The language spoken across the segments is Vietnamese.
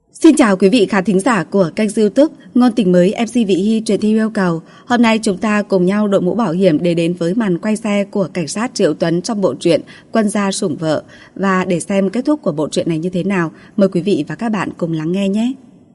Xin chào quý vị khán thính giả của kênh YouTube Ngôn Tình Mới MC Vị Hy truyền thi yêu cầu. Hôm nay chúng ta cùng nhau đội mũ bảo hiểm để đến với màn quay xe của cảnh sát Triệu Tuấn trong bộ truyện Quân gia sủng vợ. Và để xem kết thúc của bộ truyện này như thế nào, mời quý vị và các bạn cùng lắng nghe nhé.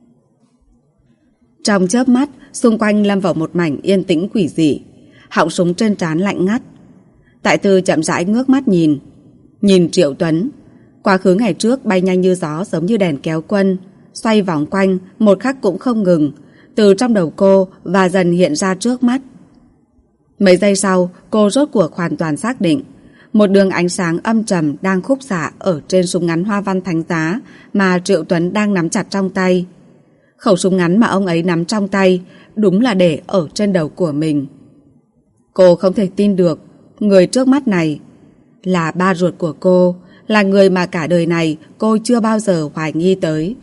Trong chớp mắt, xung quanh lâm vào một mảnh yên tĩnh quỷ dị. Họng súng trên trán lạnh ngắt. Tại Tư chậm rãi ngước mắt nhìn Triệu Tuấn. Quá khứ ngày trước bay nhanh như gió, giống như đèn kéo quân, xoay vòng quanh một khắc cũng không ngừng, từ trong đầu cô và dần hiện ra trước mắt. Mấy giây sau, cô rốt cuộc hoàn toàn xác định một đường ánh sáng âm trầm đang khúc xạ ở trên súng ngắn hoa văn thánh giá mà Triệu Tuấn đang nắm chặt trong tay. Khẩu súng ngắn mà ông ấy nắm trong tay đúng là để ở trên đầu của mình. Cô không thể tin được người trước mắt này là ba ruột của cô, là người mà cả đời này cô chưa bao giờ hoài nghi tới.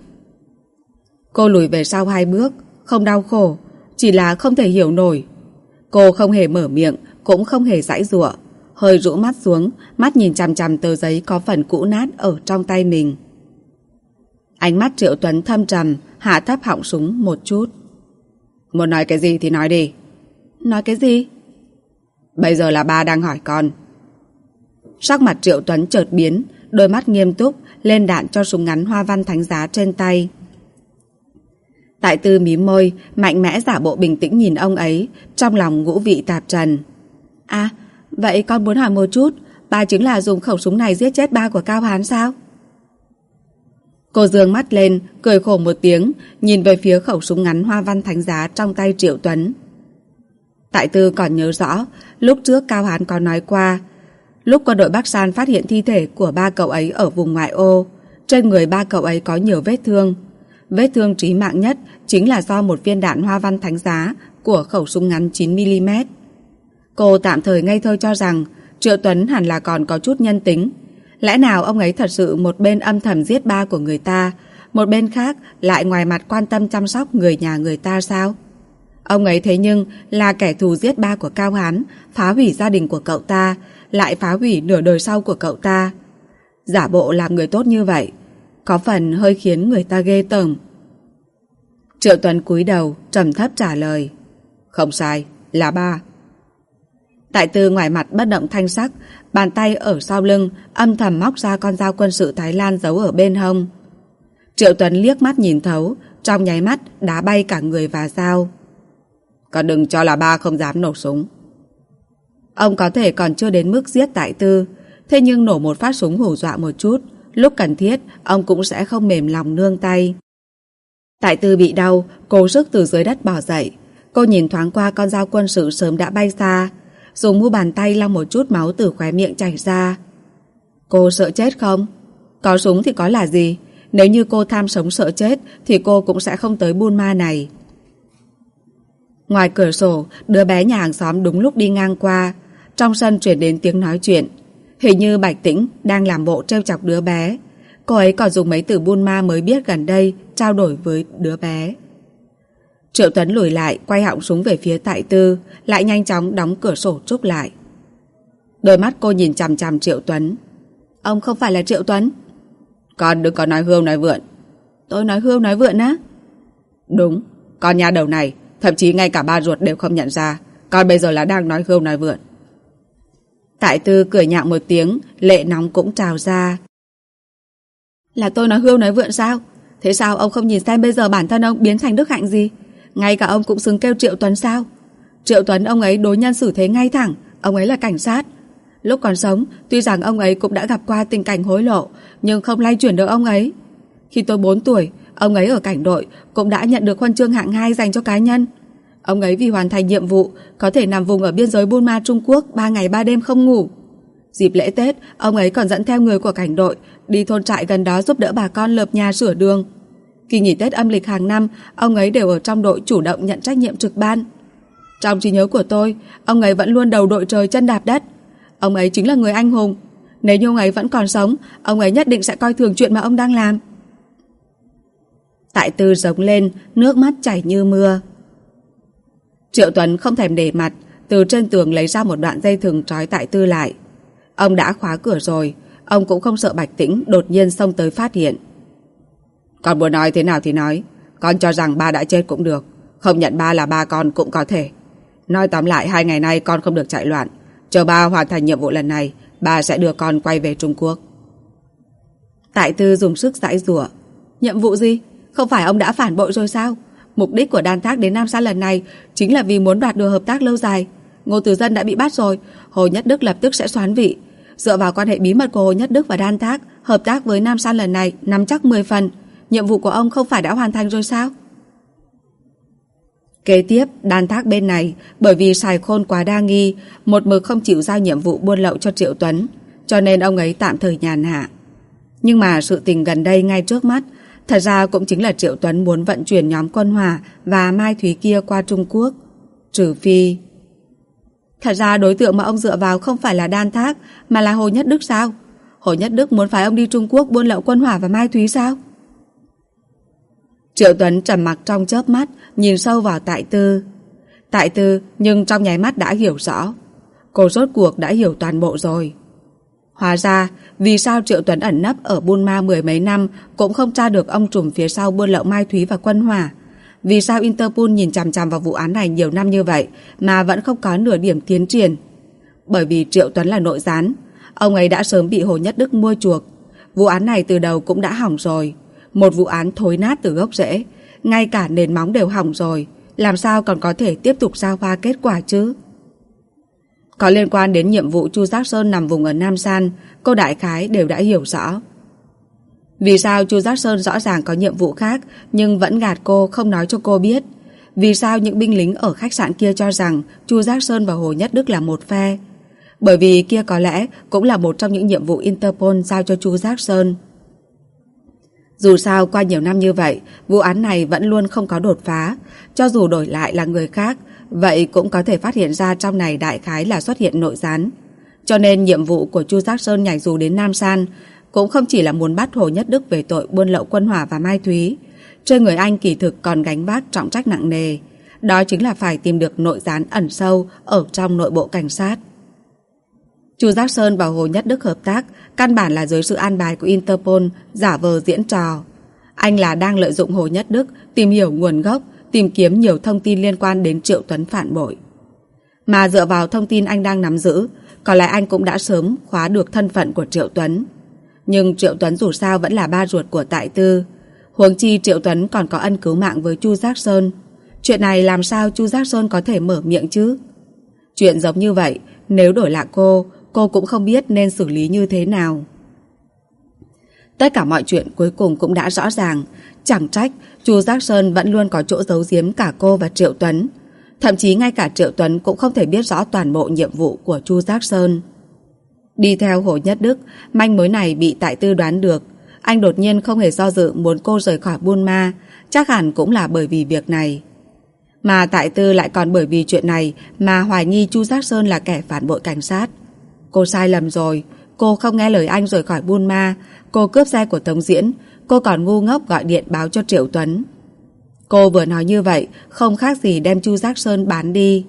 Cô lùi về sau 2 bước, không đau khổ, chỉ là không thể hiểu nổi. Cô không hề mở miệng, cũng không hề giãy giụa, hơi rũ mắt xuống, mắt nhìn chằm chằm tờ giấy có phần cũ nát ở trong tay mình. Ánh mắt Triệu Tuấn thâm trầm, hạ thấp họng súng một chút. Muốn nói cái gì thì nói đi. Nói cái gì? Bây giờ là ba đang hỏi con. Sắc mặt Triệu Tuấn chợt biến, đôi mắt nghiêm túc lên đạn cho súng ngắn hoa văn thánh giá trên tay. Tại Tư mím môi, mạnh mẽ giả bộ bình tĩnh nhìn ông ấy, trong lòng ngũ vị tạp trần. À, vậy con muốn hỏi một chút, ba chính là dùng khẩu súng này giết chết ba của Cao Hán sao? Cô giương mắt lên, cười khổ một tiếng, nhìn về phía khẩu súng ngắn hoa văn thánh giá trong tay Triệu Tuấn. Tại Tư còn nhớ rõ, lúc trước Cao Hán có nói qua, lúc quân đội Bắc San phát hiện thi thể của ba cậu ấy ở vùng ngoại ô, trên người ba cậu ấy có nhiều vết thương. Vết thương chí mạng nhất chính là do một viên đạn hoa văn thánh giá của khẩu súng ngắn 9mm. Cô tạm thời ngây thơ cho rằng Triệu Tuấn hẳn là còn có chút nhân tính. Lẽ nào ông ấy thật sự một bên âm thầm giết ba của người ta, một bên khác lại ngoài mặt quan tâm chăm sóc người nhà người ta sao? Ông ấy thế nhưng là kẻ thù giết ba của Cao Hán, phá hủy gia đình của cậu ta, lại phá hủy nửa đời sau của cậu ta. Giả bộ làm người tốt như vậy, có phần hơi khiến người ta ghê tởm. Triệu Tuấn cúi đầu, trầm thấp trả lời. Không sai, là ba. Tại Tư ngoài mặt bất động thanh sắc, bàn tay ở sau lưng âm thầm móc ra con dao quân sự Thái Lan giấu ở bên hông. Triệu Tuấn liếc mắt nhìn thấu, trong nháy mắt đá bay cả người và dao. Còn đừng cho là ba không dám nổ súng. Ông có thể còn chưa đến mức giết Tại Tư, thế nhưng nổ một phát súng hù dọa một chút, lúc cần thiết ông cũng sẽ không mềm lòng nương tay. Tại Tư bị đau, cố sức từ dưới đất bò dậy. Cô nhìn thoáng qua con dao quân sự sớm đã bay xa, dùng mu bàn tay lau một chút máu từ khóe miệng chảy ra. Cô sợ chết không? Có súng thì có là gì? Nếu như cô tham sống sợ chết thì cô cũng sẽ không tới Buôn Ma này. Ngoài cửa sổ, đứa bé nhà hàng xóm đúng lúc đi ngang qua. Trong sân truyền đến tiếng nói chuyện. Hình như Bạch Tĩnh đang làm bộ trêu chọc đứa bé. Cô ấy còn dùng mấy từ Buôn Ma mới biết gần đây trao đổi với đứa bé. Triệu Tuấn lùi lại, quay họng súng về phía Tại Tư, lại nhanh chóng đóng cửa sổ trúc lại. Đôi mắt cô nhìn chằm chằm Triệu Tuấn. Ông không phải là Triệu Tuấn? Con đừng có nói hươu nói vượn. Tôi nói hươu nói vượn á? Đúng, con nhà đầu này, thậm chí ngay cả ba ruột đều không nhận ra. Con bây giờ là đang nói hươu nói vượn. Tại Tư cười nhạo một tiếng, lệ nóng cũng trào ra. Là tôi nói hươu nói vượn sao? Thế sao ông không nhìn xem bây giờ bản thân ông biến thành đức hạnh gì? Ngay cả ông cũng xứng kêu Triệu Tuấn sao? Triệu Tuấn ông ấy đối nhân xử thế ngay thẳng, ông ấy là cảnh sát. Lúc còn sống, tuy rằng ông ấy cũng đã gặp qua tình cảnh hối lộ, nhưng không lay chuyển được ông ấy. Khi tôi 4 tuổi, ông ấy ở cảnh đội cũng đã nhận được huân chương hạng 2 dành cho cá nhân. Ông ấy vì hoàn thành nhiệm vụ có thể nằm vùng ở biên giới Buôn Ma Trung Quốc 3 ngày 3 đêm không ngủ. Dịp lễ Tết, ông ấy còn dẫn theo người của cảnh đội đi thôn trại gần đó giúp đỡ bà con lợp nhà sửa đường. Kỳ nghỉ Tết âm lịch hàng năm, ông ấy đều ở trong đội chủ động nhận trách nhiệm trực ban. Trong trí nhớ của tôi, ông ấy vẫn luôn đầu đội trời chân đạp đất. Ông ấy chính là người anh hùng. Nếu như ông ấy vẫn còn sống, ông ấy nhất định sẽ coi thường chuyện mà ông đang làm. Tại Tư giống lên, nước mắt chảy như mưa. Triệu Tuấn không thèm để mặt, từ trên tường lấy ra một đoạn dây thừng trói Tại Tư lại. Ông đã khóa cửa rồi, ông cũng không sợ Bạch Tĩnh đột nhiên xông tới phát hiện. Con muốn nói thế nào thì nói. Con cho rằng ba đã chết cũng được. Không nhận ba là ba con cũng có thể. Nói tóm lại 2 ngày nay con không được chạy loạn. Chờ ba hoàn thành nhiệm vụ lần này, ba sẽ đưa con quay về Trung Quốc. Tại Tư dùng sức giãy giụa. Nhiệm vụ gì? Không phải ông đã phản bội rồi sao? Mục đích của Đan Thác đến Nam San lần này chính là vì muốn đoạt được hợp tác lâu dài. Ngô Từ Dân đã bị bắt rồi, Hồ Nhất Đức lập tức sẽ soán vị. Dựa vào quan hệ bí mật của Hồ Nhất Đức và Đan Thác, hợp tác với Nam San lần này nắm chắc 10 phần. Nhiệm vụ của ông không phải đã hoàn thành rồi sao? Kế tiếp, Đan Thác bên này bởi vì Sài Khôn quá đa nghi, một mực không chịu giao nhiệm vụ buôn lậu cho Triệu Tuấn, cho nên ông ấy tạm thời nhàn hạ. Nhưng mà sự tình gần đây ngay trước mắt, thật ra cũng chính là Triệu Tuấn muốn vận chuyển nhóm Quân Hỏa và Mai Thúy kia qua Trung Quốc. Trừ phi... Thật ra đối tượng mà ông dựa vào không phải là Đan Thác, mà là Hồ Nhất Đức sao? Hồ Nhất Đức muốn phái ông đi Trung Quốc buôn lậu Quân Hỏa và Mai Thúy sao? Triệu Tuấn trầm mặc trong chớp mắt, nhìn sâu vào Tại Tư. Tại Tư nhưng trong nháy mắt đã hiểu rõ. Cô rốt cuộc đã hiểu toàn bộ rồi. Hóa ra, vì sao Triệu Tuấn ẩn nấp ở Buôn Ma 10 mấy năm cũng không tra được ông trùm phía sau buôn lậu Mai Thúy và Quân Hỏa? Vì sao Interpol nhìn chằm chằm vào vụ án này nhiều năm như vậy mà vẫn không có nửa điểm tiến triển? Bởi vì Triệu Tuấn là nội gián. Ông ấy đã sớm bị Hồ Nhất Đức mua chuộc. Vụ án này từ đầu cũng đã hỏng rồi. Một vụ án thối nát từ gốc rễ. Ngay cả nền móng đều hỏng rồi. Làm sao còn có thể tiếp tục giao hoa kết quả chứ? Có liên quan đến nhiệm vụ Chu Giác Sơn nằm vùng ở Nam San, cô đại khái đều đã hiểu rõ. Vì sao Chu Giác Sơn rõ ràng có nhiệm vụ khác nhưng vẫn gạt cô, không nói cho cô biết? Vì sao những binh lính ở khách sạn kia cho rằng Chu Giác Sơn và Hồ Nhất Đức là một phe? Bởi vì kia có lẽ cũng là một trong những nhiệm vụ Interpol giao cho Chu Giác Sơn. Dù sao qua nhiều năm như vậy, vụ án này vẫn luôn không có đột phá. Cho dù đổi lại là người khác, vậy cũng có thể phát hiện ra trong này đại khái là xuất hiện nội gián. Cho nên nhiệm vụ của Chu Giác Sơn nhảy dù đến Nam San cũng không chỉ là muốn bắt Hồ Nhất Đức về tội buôn lậu Quân Hỏa và Mai Thúy. Trên người anh kỳ thực còn gánh vác trọng trách nặng nề. Đó chính là phải tìm được nội gián ẩn sâu ở trong nội bộ cảnh sát. Chu Giác Sơn và Hồ Nhất Đức hợp tác căn bản là dưới sự an bài của Interpol, giả vờ diễn trò. Anh là đang lợi dụng Hồ Nhất Đức tìm hiểu nguồn gốc, tìm kiếm nhiều thông tin liên quan đến Triệu Tuấn phản bội. Mà dựa vào thông tin anh đang nắm giữ, có lẽ anh cũng đã sớm khóa được thân phận của Triệu Tuấn. Nhưng Triệu Tuấn dù sao vẫn là ba ruột của Tại Tư. Huống chi Triệu Tuấn còn có ân cứu mạng với Chu Giác Sơn. Chuyện này làm sao Chu Giác Sơn có thể mở miệng chứ? Chuyện giống như vậy, nếu đổi lại cô cũng không biết nên xử lý như thế nào. Tất cả mọi chuyện cuối cùng cũng đã rõ ràng. Chẳng trách Chu Giác Sơn vẫn luôn có chỗ giấu giếm cả cô và Triệu Tuấn. Thậm chí ngay cả Triệu Tuấn cũng không thể biết rõ toàn bộ nhiệm vụ của Chu Giác Sơn. Đi theo Hồ Nhất Đức, manh mối này bị Tại Tư đoán được. Anh đột nhiên không hề do dự muốn cô rời khỏi Buôn Ma, chắc hẳn cũng là bởi vì việc này. Mà Tại Tư lại còn bởi vì chuyện này mà hoài nghi Chu Giác Sơn là kẻ phản bội cảnh sát. Cô sai lầm rồi, cô không nghe lời anh rời khỏi Buôn Ma, cô cướp xe của Tống Diễn, cô còn ngu ngốc gọi điện báo cho Triệu Tuấn. Cô vừa nói như vậy, không khác gì đem Chu Giác Sơn bán đi.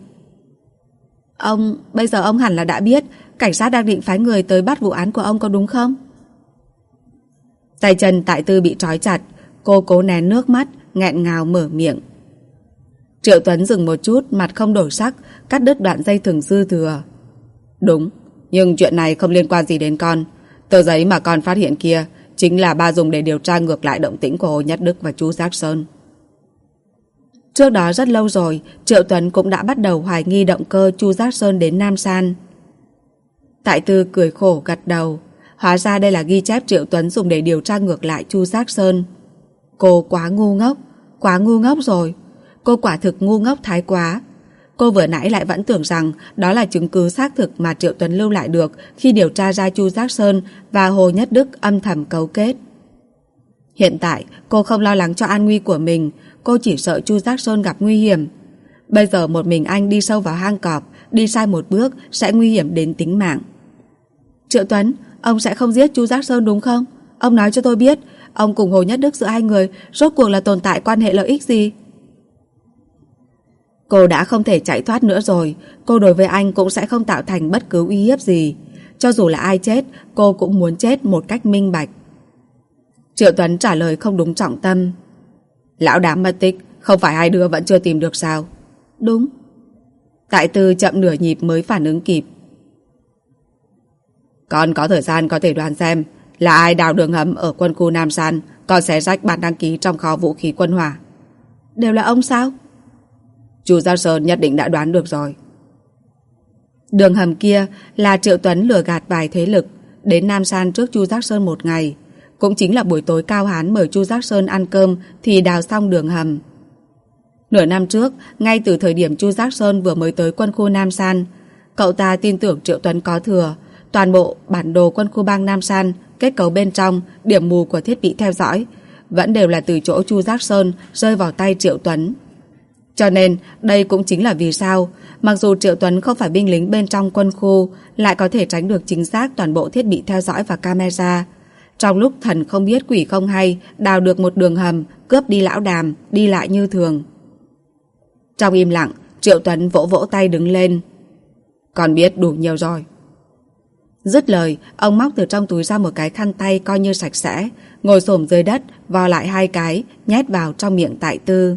Bây giờ ông hẳn là đã biết cảnh sát đang định phái người tới bắt vụ án của ông có đúng không? Tay chân Tại Tư bị trói chặt, cô cố nén nước mắt, nghẹn ngào mở miệng. Triệu Tuấn dừng một chút, mặt không đổi sắc, cắt đứt đoạn dây thừng dư thừa. Đúng, nhưng chuyện này không liên quan gì đến con. Tờ giấy mà con phát hiện kia chính là ba dùng để điều tra ngược lại động tĩnh của Hồ Nhất Đức và Chu Giác Sơn. Trước đó rất lâu rồi, Triệu Tuấn cũng đã bắt đầu hoài nghi động cơ Chu Giác Sơn đến Nam San. Tại Tư cười khổ gật đầu. Hóa ra đây là ghi chép Triệu Tuấn dùng để điều tra ngược lại Chu Giác Sơn. Cô quá ngu ngốc rồi. Cô quả thực ngu ngốc thái quá. Cô vừa nãy lại vẫn tưởng rằng đó là chứng cứ xác thực mà Triệu Tuấn lưu lại được khi điều tra ra Chu Giác Sơn và Hồ Nhất Đức âm thầm cấu kết. Hiện tại cô không lo lắng cho an nguy của mình, cô chỉ sợ Chu Giác Sơn gặp nguy hiểm. Bây giờ một mình anh đi sâu vào hang cọp, đi sai một bước sẽ nguy hiểm đến tính mạng. Triệu Tuấn, ông sẽ không giết Chu Giác Sơn đúng không? Ông nói cho tôi biết, ông cùng Hồ Nhất Đức giữa hai người rốt cuộc là tồn tại quan hệ lợi ích gì? Cô đã không thể chạy thoát nữa rồi, cô đối với anh cũng sẽ không tạo thành bất cứ uy hiếp gì. Cho dù là ai chết, cô cũng muốn chết một cách minh bạch. Triệu Tuấn trả lời không đúng trọng tâm. Lão đám mất tích, không phải hai đứa vẫn chưa tìm được sao? Đúng. Tại Tư chậm nửa nhịp mới phản ứng kịp. Con có thời gian có thể đoán xem là ai đào đường hầm ở quân khu Nam San, còn xé rách bản đăng ký trong kho vũ khí quân hỏa. Đều là ông sao? Chu Giác Sơn nhất định đã đoán được rồi. Đường hầm kia là Triệu Tuấn lừa gạt vài thế lực đến Nam San trước Chu Giác Sơn một ngày. Cũng chính là buổi tối Cao Hán mời Chu Giác Sơn ăn cơm thì đào xong đường hầm. Nửa năm trước, ngay từ thời điểm Chu Giác Sơn vừa mới tới quân khu Nam San, cậu ta tin tưởng Triệu Tuấn có thừa toàn bộ bản đồ quân khu bang Nam San, kết cấu bên trong, điểm mù của thiết bị theo dõi vẫn đều là từ chỗ Chu Giác Sơn rơi vào tay Triệu Tuấn. Cho nên đây cũng chính là vì sao mặc dù Triệu Tuấn không phải binh lính bên trong quân khu lại có thể tránh được chính xác toàn bộ thiết bị theo dõi và camera. Trong lúc thần không biết quỷ không hay đào được một đường hầm, cướp đi lão Đàm, đi lại như thường. Trong im lặng, Triệu Tuấn vỗ vỗ tay đứng lên. Con biết đủ nhiều rồi. Dứt lời, ông móc từ trong túi ra một cái khăn tay coi như sạch sẽ, ngồi xổm dưới đất, vò lại hai cái, nhét vào trong miệng Tại Tư.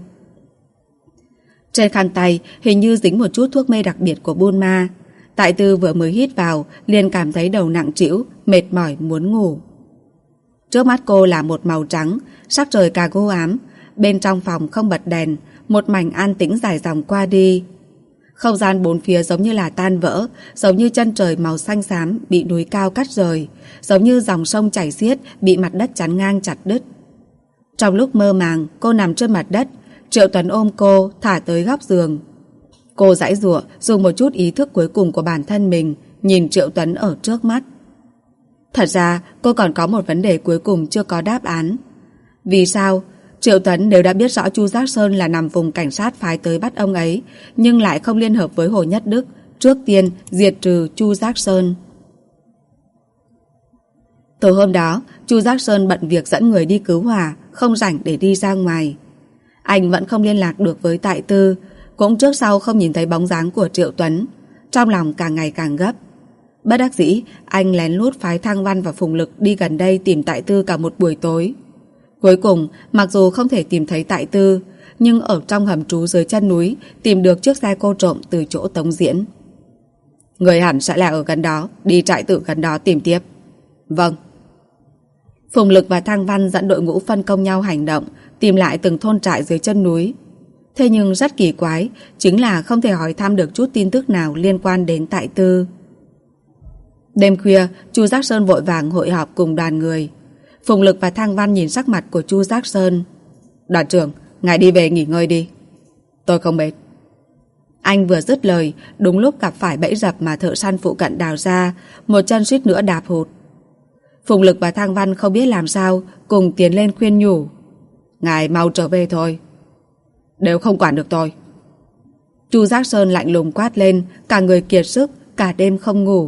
Trên khăn tay hình như dính một chút thuốc mê đặc biệt của Buôn Ma. Tại Tư vừa mới hít vào, liền cảm thấy đầu nặng trĩu, mệt mỏi muốn ngủ. Trước mắt cô là một màu trắng, sắc trời cà gô ám. Bên trong phòng không bật đèn, một mảnh an tĩnh dài dòng qua đi. Không gian bốn phía giống như là tan vỡ, giống như chân trời màu xanh xám bị núi cao cắt rời, giống như dòng sông chảy xiết bị mặt đất chắn ngang chặt đứt. Trong lúc mơ màng, cô nằm trên mặt đất, Triệu Tuấn ôm cô thả tới góc giường. Cô giãy giụa, dùng một chút ý thức cuối cùng của bản thân mình, nhìn Triệu Tuấn ở trước mắt. Thật ra cô còn có một vấn đề cuối cùng chưa có đáp án. Vì sao Triệu Tuấn đều đã biết rõ Chu Giác Sơn là nằm vùng cảnh sát phái tới bắt ông ấy, nhưng lại không liên hợp với Hồ Nhất Đức, trước tiên diệt trừ Chu Giác Sơn? Từ hôm đó, Chu Giác Sơn bận việc dẫn người đi cứu hỏa, không rảnh để đi ra ngoài. Anh vẫn không liên lạc được với Tại Tư, cũng trước sau không nhìn thấy bóng dáng của Triệu Tuấn. Trong lòng càng ngày càng gấp. Bất đắc dĩ, anh lén lút phái Thăng Văn và Phùng Lực đi gần đây tìm Tại Tư cả một buổi tối. Cuối cùng, mặc dù không thể tìm thấy Tại Tư, nhưng ở trong hầm trú dưới chân núi tìm được chiếc xe cô trộm từ chỗ Tống Diễn. Người hẳn sẽ là ở gần đó, đi trại tử gần đó tìm tiếp. Vâng. Phùng Lực và Thăng Văn dẫn đội ngũ phân công nhau hành động, tìm lại từng thôn trại dưới chân núi. Thế nhưng rất kỳ quái, chính là không thể hỏi thăm được chút tin tức nào liên quan đến Tại Tư. Đêm khuya, Chu Giác Sơn vội vàng hội họp cùng đoàn người. Phùng Lực và Thăng Văn nhìn sắc mặt của Chu Giác Sơn. Đoàn trưởng, ngài đi về nghỉ ngơi đi. Tôi không mệt. Anh vừa dứt lời, đúng lúc gặp phải bẫy rập mà thợ săn phụ cận đào ra, một chân suýt nữa đạp hụt. Phùng Lực và Thăng Văn không biết làm sao, cùng tiến lên khuyên nhủ. Ngài mau trở về thôi. Đều không quản được tôi. Chu Giác Sơn lạnh lùng quát lên, cả người kiệt sức, cả đêm không ngủ.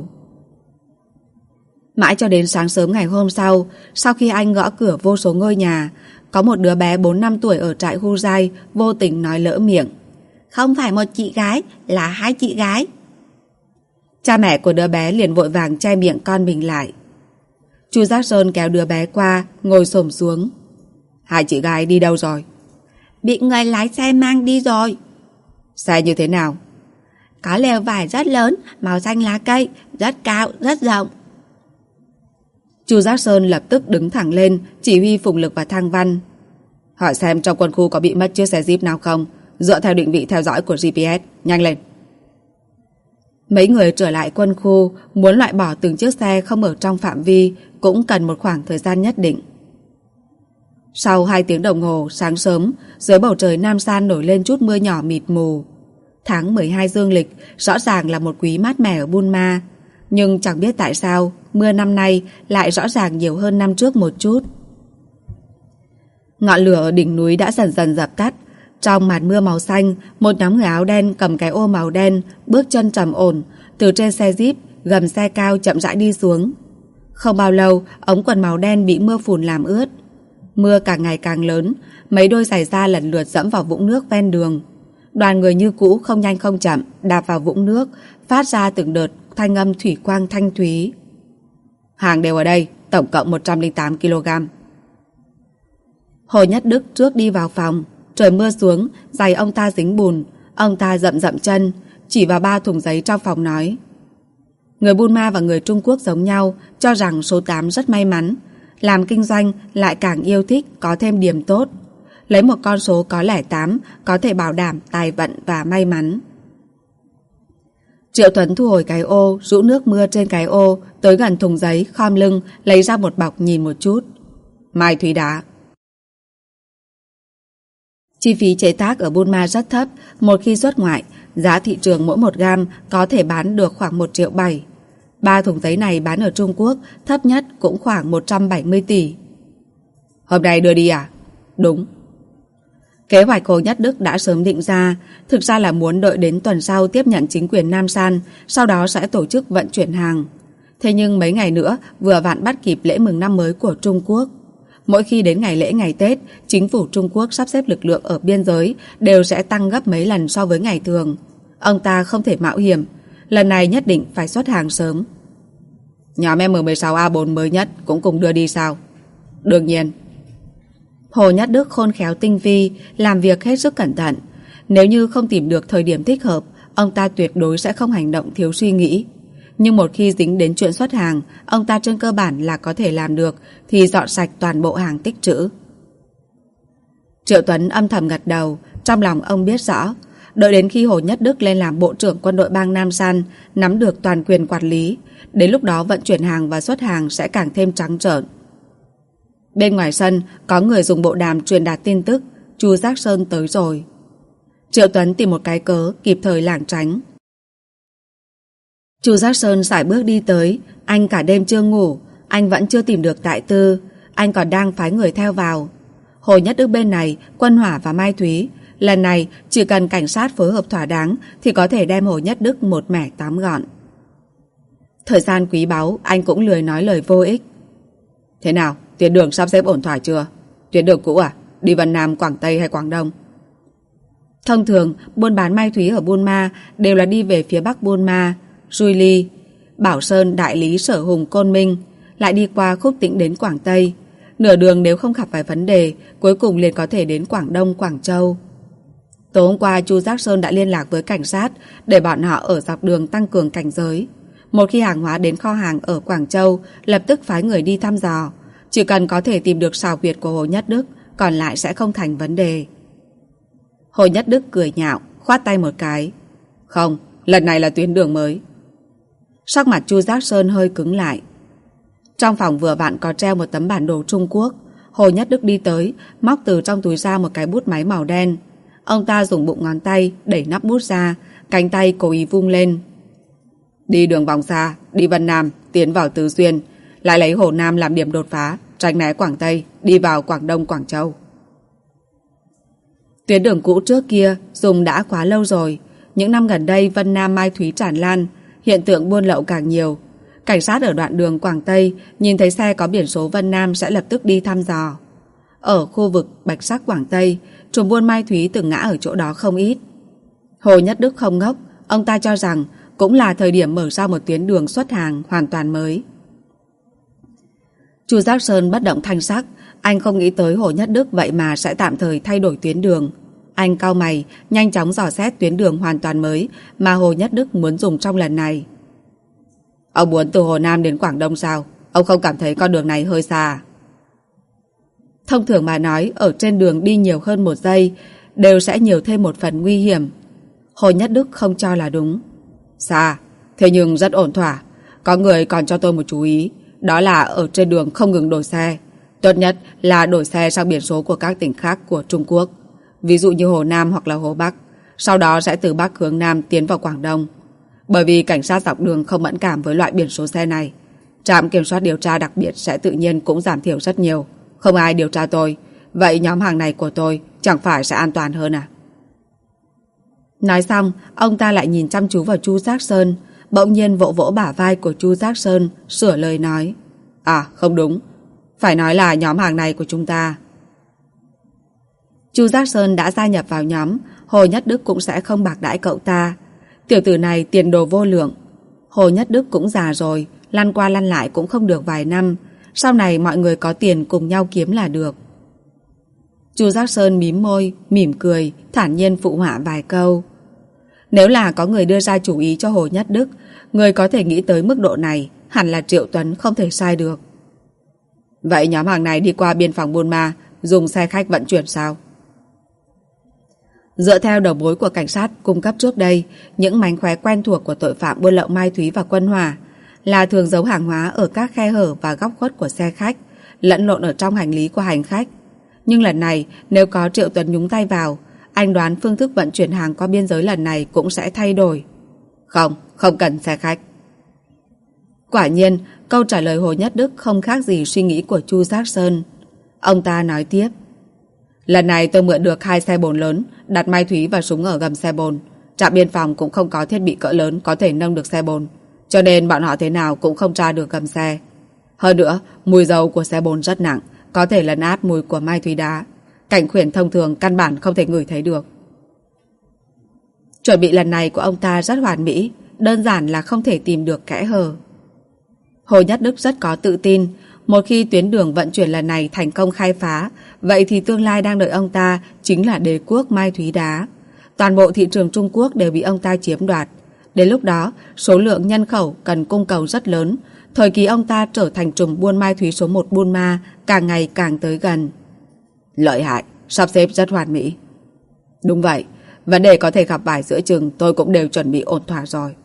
Mãi cho đến sáng sớm ngày hôm sau khi anh gõ cửa vô số ngôi nhà, có một đứa bé 4-5 tuổi ở trại Hu Giai vô tình nói lỡ miệng. Không phải một chị gái, là hai chị gái. Cha mẹ của đứa bé liền vội vàng che miệng con mình lại. Chu Giác Sơn kéo đứa bé qua, ngồi xổm xuống. Hai chị gái đi đâu rồi? Bị người lái xe mang đi rồi. Xe như thế nào? Có lều vải rất lớn, màu xanh lá cây, rất cao, rất rộng. Chu Giác Sơn lập tức đứng thẳng lên, chỉ huy Phùng Lực và Thăng Văn. Hỏi xem trong quân khu có bị mất chiếc xe Jeep nào không, dựa theo định vị theo dõi của GPS, nhanh lên. Mấy người trở lại quân khu, muốn loại bỏ từng chiếc xe không ở trong phạm vi cũng cần một khoảng thời gian nhất định. Sau 2 tiếng đồng hồ sáng sớm, dưới bầu trời Nam San nổi lên chút mưa nhỏ mịt mù. Tháng 12 dương lịch rõ ràng là một quý mát mẻ ở Buôn Ma, nhưng chẳng biết tại sao mưa năm nay lại rõ ràng nhiều hơn năm trước một chút. Ngọn lửa ở đỉnh núi đã dần dần dập tắt. Trong màn mưa màu xanh, một nhóm người áo đen cầm cái ô màu đen, bước chân trầm ổn, từ trên xe Jeep, gầm xe cao chậm rãi đi xuống. Không bao lâu, ống quần màu đen bị mưa phùn làm ướt. Mưa càng ngày càng lớn, mấy đôi giày da lần lượt dẫm vào vũng nước ven đường. Đoàn người như cũ không nhanh không chậm, đạp vào vũng nước, phát ra từng đợt thanh âm thủy quang thanh thúy. Hàng đều ở đây, tổng cộng 108 kg. Hồ Nhất Đức trước đi vào phòng. Trời mưa xuống, giày ông ta dính bùn. Ông ta dậm dậm chân, chỉ vào 3 thùng giấy trong phòng nói: người Burma và người Trung Quốc giống nhau, cho rằng số 8 rất may mắn. Làm kinh doanh lại càng yêu thích có thêm điểm tốt. Lấy một con số có lẻ 8 có thể bảo đảm tài vận và may mắn. Triệu Tuấn thu hồi cái ô, rũ nước mưa trên cái ô, tới gần thùng giấy, khom lưng, lấy ra một bọc nhìn một chút. Mai thúy đá. Chi phí chế tác ở Burma rất thấp, một khi xuất ngoại, giá thị trường mỗi 1 gam có thể bán được khoảng 1,7 triệu. 3 thùng giấy này bán ở Trung Quốc, thấp nhất cũng khoảng 170 tỷ. Hôm nay đưa đi à? Đúng. Kế hoạch Hồ Nhất Đức đã sớm định ra, thực ra là muốn đợi đến tuần sau tiếp nhận chính quyền Nam San, sau đó sẽ tổ chức vận chuyển hàng. Thế nhưng mấy ngày nữa vừa vặn bắt kịp lễ mừng năm mới của Trung Quốc. Mỗi khi đến ngày lễ ngày Tết, chính phủ Trung Quốc sắp xếp lực lượng ở biên giới đều sẽ tăng gấp mấy lần so với ngày thường. Ông ta không thể mạo hiểm, lần này nhất định phải xuất hàng sớm. Nhóm M16A4 mới nhất cũng cùng đưa đi sao? Đương nhiên. Hồ Nhất Đức khôn khéo tinh vi, làm việc hết sức cẩn thận. Nếu như không tìm được thời điểm thích hợp, ông ta tuyệt đối sẽ không hành động thiếu suy nghĩ. Nhưng một khi dính đến chuyện xuất hàng, ông ta trên cơ bản là có thể làm được, thì dọn sạch toàn bộ hàng tích trữ. Triệu Tuấn âm thầm gật đầu, trong lòng ông biết rõ, đợi đến khi Hồ Nhất Đức lên làm bộ trưởng quân đội bang Nam San, nắm được toàn quyền quản lý, đến lúc đó vận chuyển hàng và xuất hàng sẽ càng thêm trắng trợn. Bên ngoài sân, có người dùng bộ đàm truyền đạt tin tức, Chu Giác Sơn tới rồi. Triệu Tuấn tìm một cái cớ, kịp thời lảng tránh. Chu Giác Sơn sải bước đi tới, anh cả đêm chưa ngủ, anh vẫn chưa tìm được Tại Tư, anh còn đang phái người theo vào. Hồ Nhất Đức bên này, Quân Hỏa và Mai Thúy, lần này chỉ cần cảnh sát phối hợp thỏa đáng thì có thể đem Hồ Nhất Đức một mẻ tóm gọn. Thời gian quý báu, anh cũng lười nói lời vô ích. Thế nào, tuyến đường sắp xếp ổn thỏa chưa? Tuyến đường cũ à? Đi Vân Nam, Quảng Tây hay Quảng Đông? Thông thường, buôn bán Mai Thúy ở Burma đều là đi về phía Bắc Burma, Julie, Bảo Sơn, Đại Lý, Sở Hùng, Côn Minh, lại đi qua Khúc Tĩnh đến Quảng Tây. Nửa đường nếu không gặp phải vấn đề, cuối cùng liền có thể đến Quảng Đông, Quảng Châu. Tối hôm qua, Chu Giác Sơn đã liên lạc với cảnh sát để bọn họ ở dọc đường tăng cường cảnh giới. Một khi hàng hóa đến kho hàng ở Quảng Châu, lập tức phái người đi thăm dò. Chỉ cần có thể tìm được xào huyệt của Hồ Nhất Đức, còn lại sẽ không thành vấn đề. Hồ Nhất Đức cười nhạo, khoát tay một cái. Không, lần này là tuyến đường mới. Sắc mặt Chu Giác Sơn hơi cứng lại. Trong phòng vừa vặn có treo một tấm bản đồ Trung Quốc. Hồ Nhất Đức đi tới, móc từ trong túi ra một cái bút máy màu đen. Ông ta dùng bụng ngón tay đẩy nắp bút ra, cánh tay cố ý vung lên. Đi đường vòng xa, đi Vân Nam, tiến vào Tứ Xuyên, lại lấy Hồ Nam làm điểm đột phá, tránh né Quảng Tây, đi vào Quảng Đông, Quảng Châu. Tuyến đường cũ trước kia dùng đã quá lâu rồi. Những năm gần đây Vân Nam Mai Thúy tràn lan, hiện tượng buôn lậu càng nhiều. Cảnh sát ở đoạn đường Quảng Tây nhìn thấy xe có biển số Vân Nam sẽ lập tức đi thăm dò. Ở khu vực Bạch Sắc Quảng Tây, trùm buôn Mai Thúy từng ngã ở chỗ đó không ít. Hồ Nhất Đức không ngốc, ông ta cho rằng cũng là thời điểm mở ra một tuyến đường xuất hàng hoàn toàn mới. Chu Giác Sơn bất động thanh sắc, anh không nghĩ tới Hồ Nhất Đức vậy mà sẽ tạm thời thay đổi tuyến đường. Anh cau mày, nhanh chóng dò xét tuyến đường hoàn toàn mới mà Hồ Nhất Đức muốn dùng trong lần này. Ông muốn từ Hồ Nam đến Quảng Đông sao? Ông không cảm thấy con đường này hơi xa? Thông thường mà nói, ở trên đường đi nhiều hơn 1 giây đều sẽ nhiều thêm một phần nguy hiểm. Hồ Nhất Đức không cho là đúng. Xa, thế nhưng rất ổn thỏa. Có người còn cho tôi một chú ý, đó là ở trên đường không ngừng đổi xe. Tốt nhất là đổi xe sang biển số của các tỉnh khác của Trung Quốc, ví dụ như Hồ Nam hoặc là Hồ Bắc. Sau đó sẽ từ Bắc hướng Nam tiến vào Quảng Đông. Bởi vì cảnh sát dọc đường không mẫn cảm với loại biển số xe này, trạm kiểm soát điều tra đặc biệt sẽ tự nhiên cũng giảm thiểu rất nhiều. Không ai điều tra tôi, vậy nhóm hàng này của tôi chẳng phải sẽ an toàn hơn à? Nói xong, ông ta lại nhìn chăm chú vào Chu Giác Sơn, bỗng nhiên vỗ vỗ bả vai của Chu Giác Sơn, sửa lời nói. À, không đúng, phải nói là nhóm hàng này của chúng ta. Chu Giác Sơn đã gia nhập vào nhóm, Hồ Nhất Đức cũng sẽ không bạc đãi cậu ta. Tiểu tử này tiền đồ vô lượng. Hồ Nhất Đức cũng già rồi, lăn qua lăn lại cũng không được vài năm. Sau này mọi người có tiền cùng nhau kiếm là được. Chu Giác Sơn mím môi, mỉm cười, thản nhiên phụ họa vài câu. Nếu là có người đưa ra chủ ý cho Hồ Nhất Đức, người có thể nghĩ tới mức độ này, hẳn là Triệu Tuấn không thể sai được. Vậy nhóm hàng này đi qua biên phòng Buôn Ma, dùng xe khách vận chuyển sao? Dựa theo đầu mối của cảnh sát cung cấp trước đây, những mánh khóe quen thuộc của tội phạm buôn lậu Mai Thúy và Quân Hỏa là thường giấu hàng hóa ở các khe hở và góc khuất của xe khách, lẫn lộn ở trong hành lý của hành khách. Nhưng lần này, nếu có Triệu Tuấn nhúng tay vào, anh đoán phương thức vận chuyển hàng qua biên giới lần này cũng sẽ thay đổi. Không cần xe khách. Quả nhiên, câu trả lời Hồ Nhất Đức không khác gì suy nghĩ của Chu Giác Sơn. Ông ta nói tiếp. Lần này tôi mượn được 2 xe bồn lớn, đặt Mai Thúy và súng ở gầm xe bồn. Trạm biên phòng cũng không có thiết bị cỡ lớn có thể nâng được xe bồn, cho nên bọn họ thế nào cũng không tra được gầm xe. Hơn nữa, mùi dầu của xe bồn rất nặng, có thể lấn át mùi của Mai Thúy đá. Cảnh khuyển thông thường căn bản không thể ngửi thấy được. Chuẩn bị lần này của ông ta rất hoàn mỹ, đơn giản là không thể tìm được kẽ hở. Hồ Nhất Đức rất có tự tin, một khi tuyến đường vận chuyển lần này thành công khai phá, vậy thì tương lai đang đợi ông ta chính là đế quốc Mai Thúy đá. Toàn bộ thị trường Trung Quốc đều bị ông ta chiếm đoạt. Đến lúc đó, số lượng nhân khẩu cần cung cầu rất lớn, thời kỳ ông ta trở thành trùm buôn Mai Thúy số 1 Buôn Ma càng ngày càng tới gần. Lợi hại, sắp xếp rất hoàn mỹ. Đúng vậy, vấn đề có thể gặp phải giữa chừng tôi cũng đều chuẩn bị ổn thỏa rồi.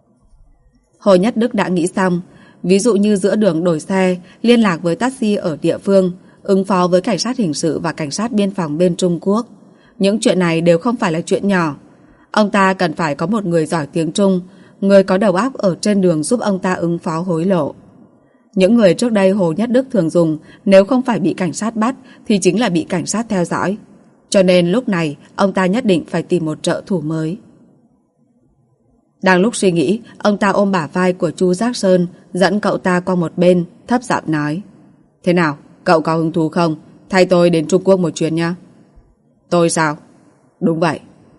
Hồ Nhất Đức đã nghĩ xong, ví dụ như giữa đường đổi xe, liên lạc với taxi ở địa phương, ứng phó với cảnh sát hình sự và cảnh sát biên phòng bên Trung Quốc. Những chuyện này đều không phải là chuyện nhỏ. Ông ta cần phải có một người giỏi tiếng Trung, người có đầu óc ở trên đường giúp ông ta ứng phó hối lộ. Những người trước đây Hồ Nhất Đức thường dùng, nếu không phải bị cảnh sát bắt thì chính là bị cảnh sát theo dõi. Cho nên lúc này ông ta nhất định phải tìm một trợ thủ mới. Đang lúc suy nghĩ, ông ta ôm bả vai của Chu Giác Sơn, dẫn cậu ta qua một bên, thấp giọng nói. Thế nào, cậu có hứng thú không? Thay tôi đến Trung Quốc một chuyến nhé. Tôi sao? Đúng vậy.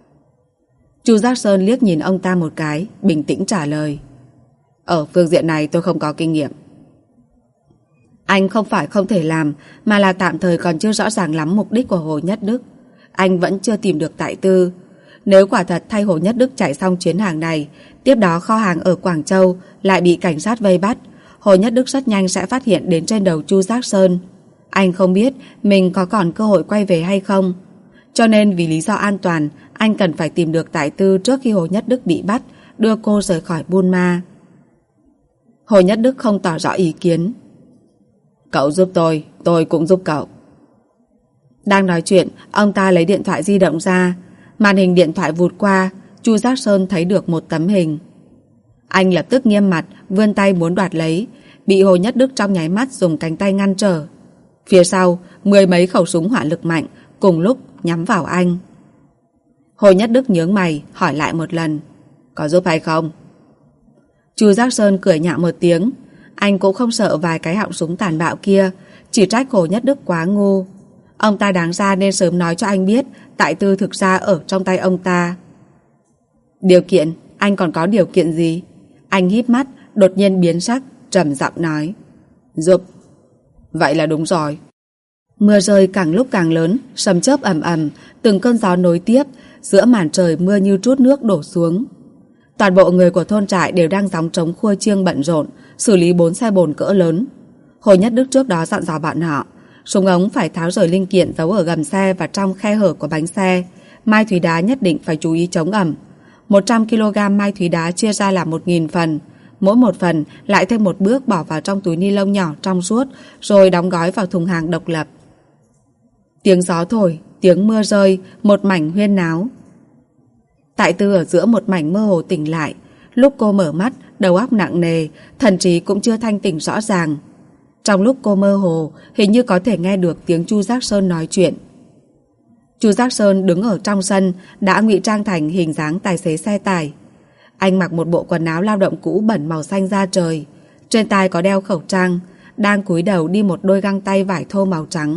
Chu Giác Sơn liếc nhìn ông ta một cái, bình tĩnh trả lời. Ở phương diện này tôi không có kinh nghiệm. Anh không phải không thể làm, mà là tạm thời còn chưa rõ ràng lắm mục đích của Hồ Nhất Đức. Anh vẫn chưa tìm được tại tư. Nếu quả thật thay Hồ Nhất Đức chạy xong chuyến hàng này, tiếp đó kho hàng ở Quảng Châu lại bị cảnh sát vây bắt, Hồ Nhất Đức rất nhanh sẽ phát hiện đến trên đầu Chu Giác Sơn. Anh không biết mình có còn cơ hội quay về hay không. Cho nên vì lý do an toàn, anh cần phải tìm được tại tư trước khi Hồ Nhất Đức bị bắt, đưa cô rời khỏi Buôn Ma. Hồ Nhất Đức không tỏ rõ ý kiến. Cậu giúp tôi cũng giúp cậu. Đang nói chuyện, ông ta lấy điện thoại di động ra. Màn hình điện thoại vụt qua, Chu Giác Sơn thấy được một tấm hình. Anh lập tức nghiêm mặt, vươn tay muốn đoạt lấy, bị Hồ Nhất Đức trong nháy mắt dùng cánh tay ngăn trở. Phía sau, 10 mấy khẩu súng hỏa lực mạnh cùng lúc nhắm vào anh. Hồ Nhất Đức nhướng mày, hỏi lại một lần. Có giúp hay không? Chu Giác Sơn cười nhạo một tiếng. Anh cũng không sợ vài cái họng súng tàn bạo kia, chỉ trách Hồ Nhất Đức quá ngu. Ông ta đáng ra nên sớm nói cho anh biết tại tư thực ra ở trong tay ông ta. Điều kiện? Anh còn có điều kiện gì? Anh híp mắt, đột nhiên biến sắc, trầm giọng nói. Giúp. Vậy là đúng rồi. Mưa rơi càng lúc càng lớn, sấm chớp ầm ầm, từng cơn gió nối tiếp, giữa màn trời mưa như trút nước đổ xuống. Toàn bộ người của thôn trại đều đang gióng trống khua chiêng bận rộn, xử lý 4 xe bồn cỡ lớn. Hồ Nhất Đức trước đó dặn dò bọn họ, súng ống phải tháo rời linh kiện giấu ở gầm xe và trong khe hở của bánh xe. Mai Thúy đá nhất định phải chú ý chống ẩm. 100 kg mai Thúy đá chia ra làm 1.000 phần. Mỗi một phần lại thêm một bước bỏ vào trong túi ni lông nhỏ trong suốt, rồi đóng gói vào thùng hàng độc lập. Tiếng gió thổi, tiếng mưa rơi, một mảnh huyên náo. Tại tư ở giữa một mảnh mơ hồ tỉnh lại. Lúc cô mở mắt, đầu óc nặng nề, thần trí cũng chưa thanh tỉnh rõ ràng. Trong lúc cô mơ hồ, hình như có thể nghe được tiếng Chu Giác Sơn nói chuyện. Chu Giác Sơn đứng ở trong sân, đã ngụy trang thành hình dáng tài xế xe tải. Anh mặc một bộ quần áo lao động cũ bẩn màu xanh da trời, trên tai có đeo khẩu trang, đang cúi đầu đi một đôi găng tay vải thô màu trắng.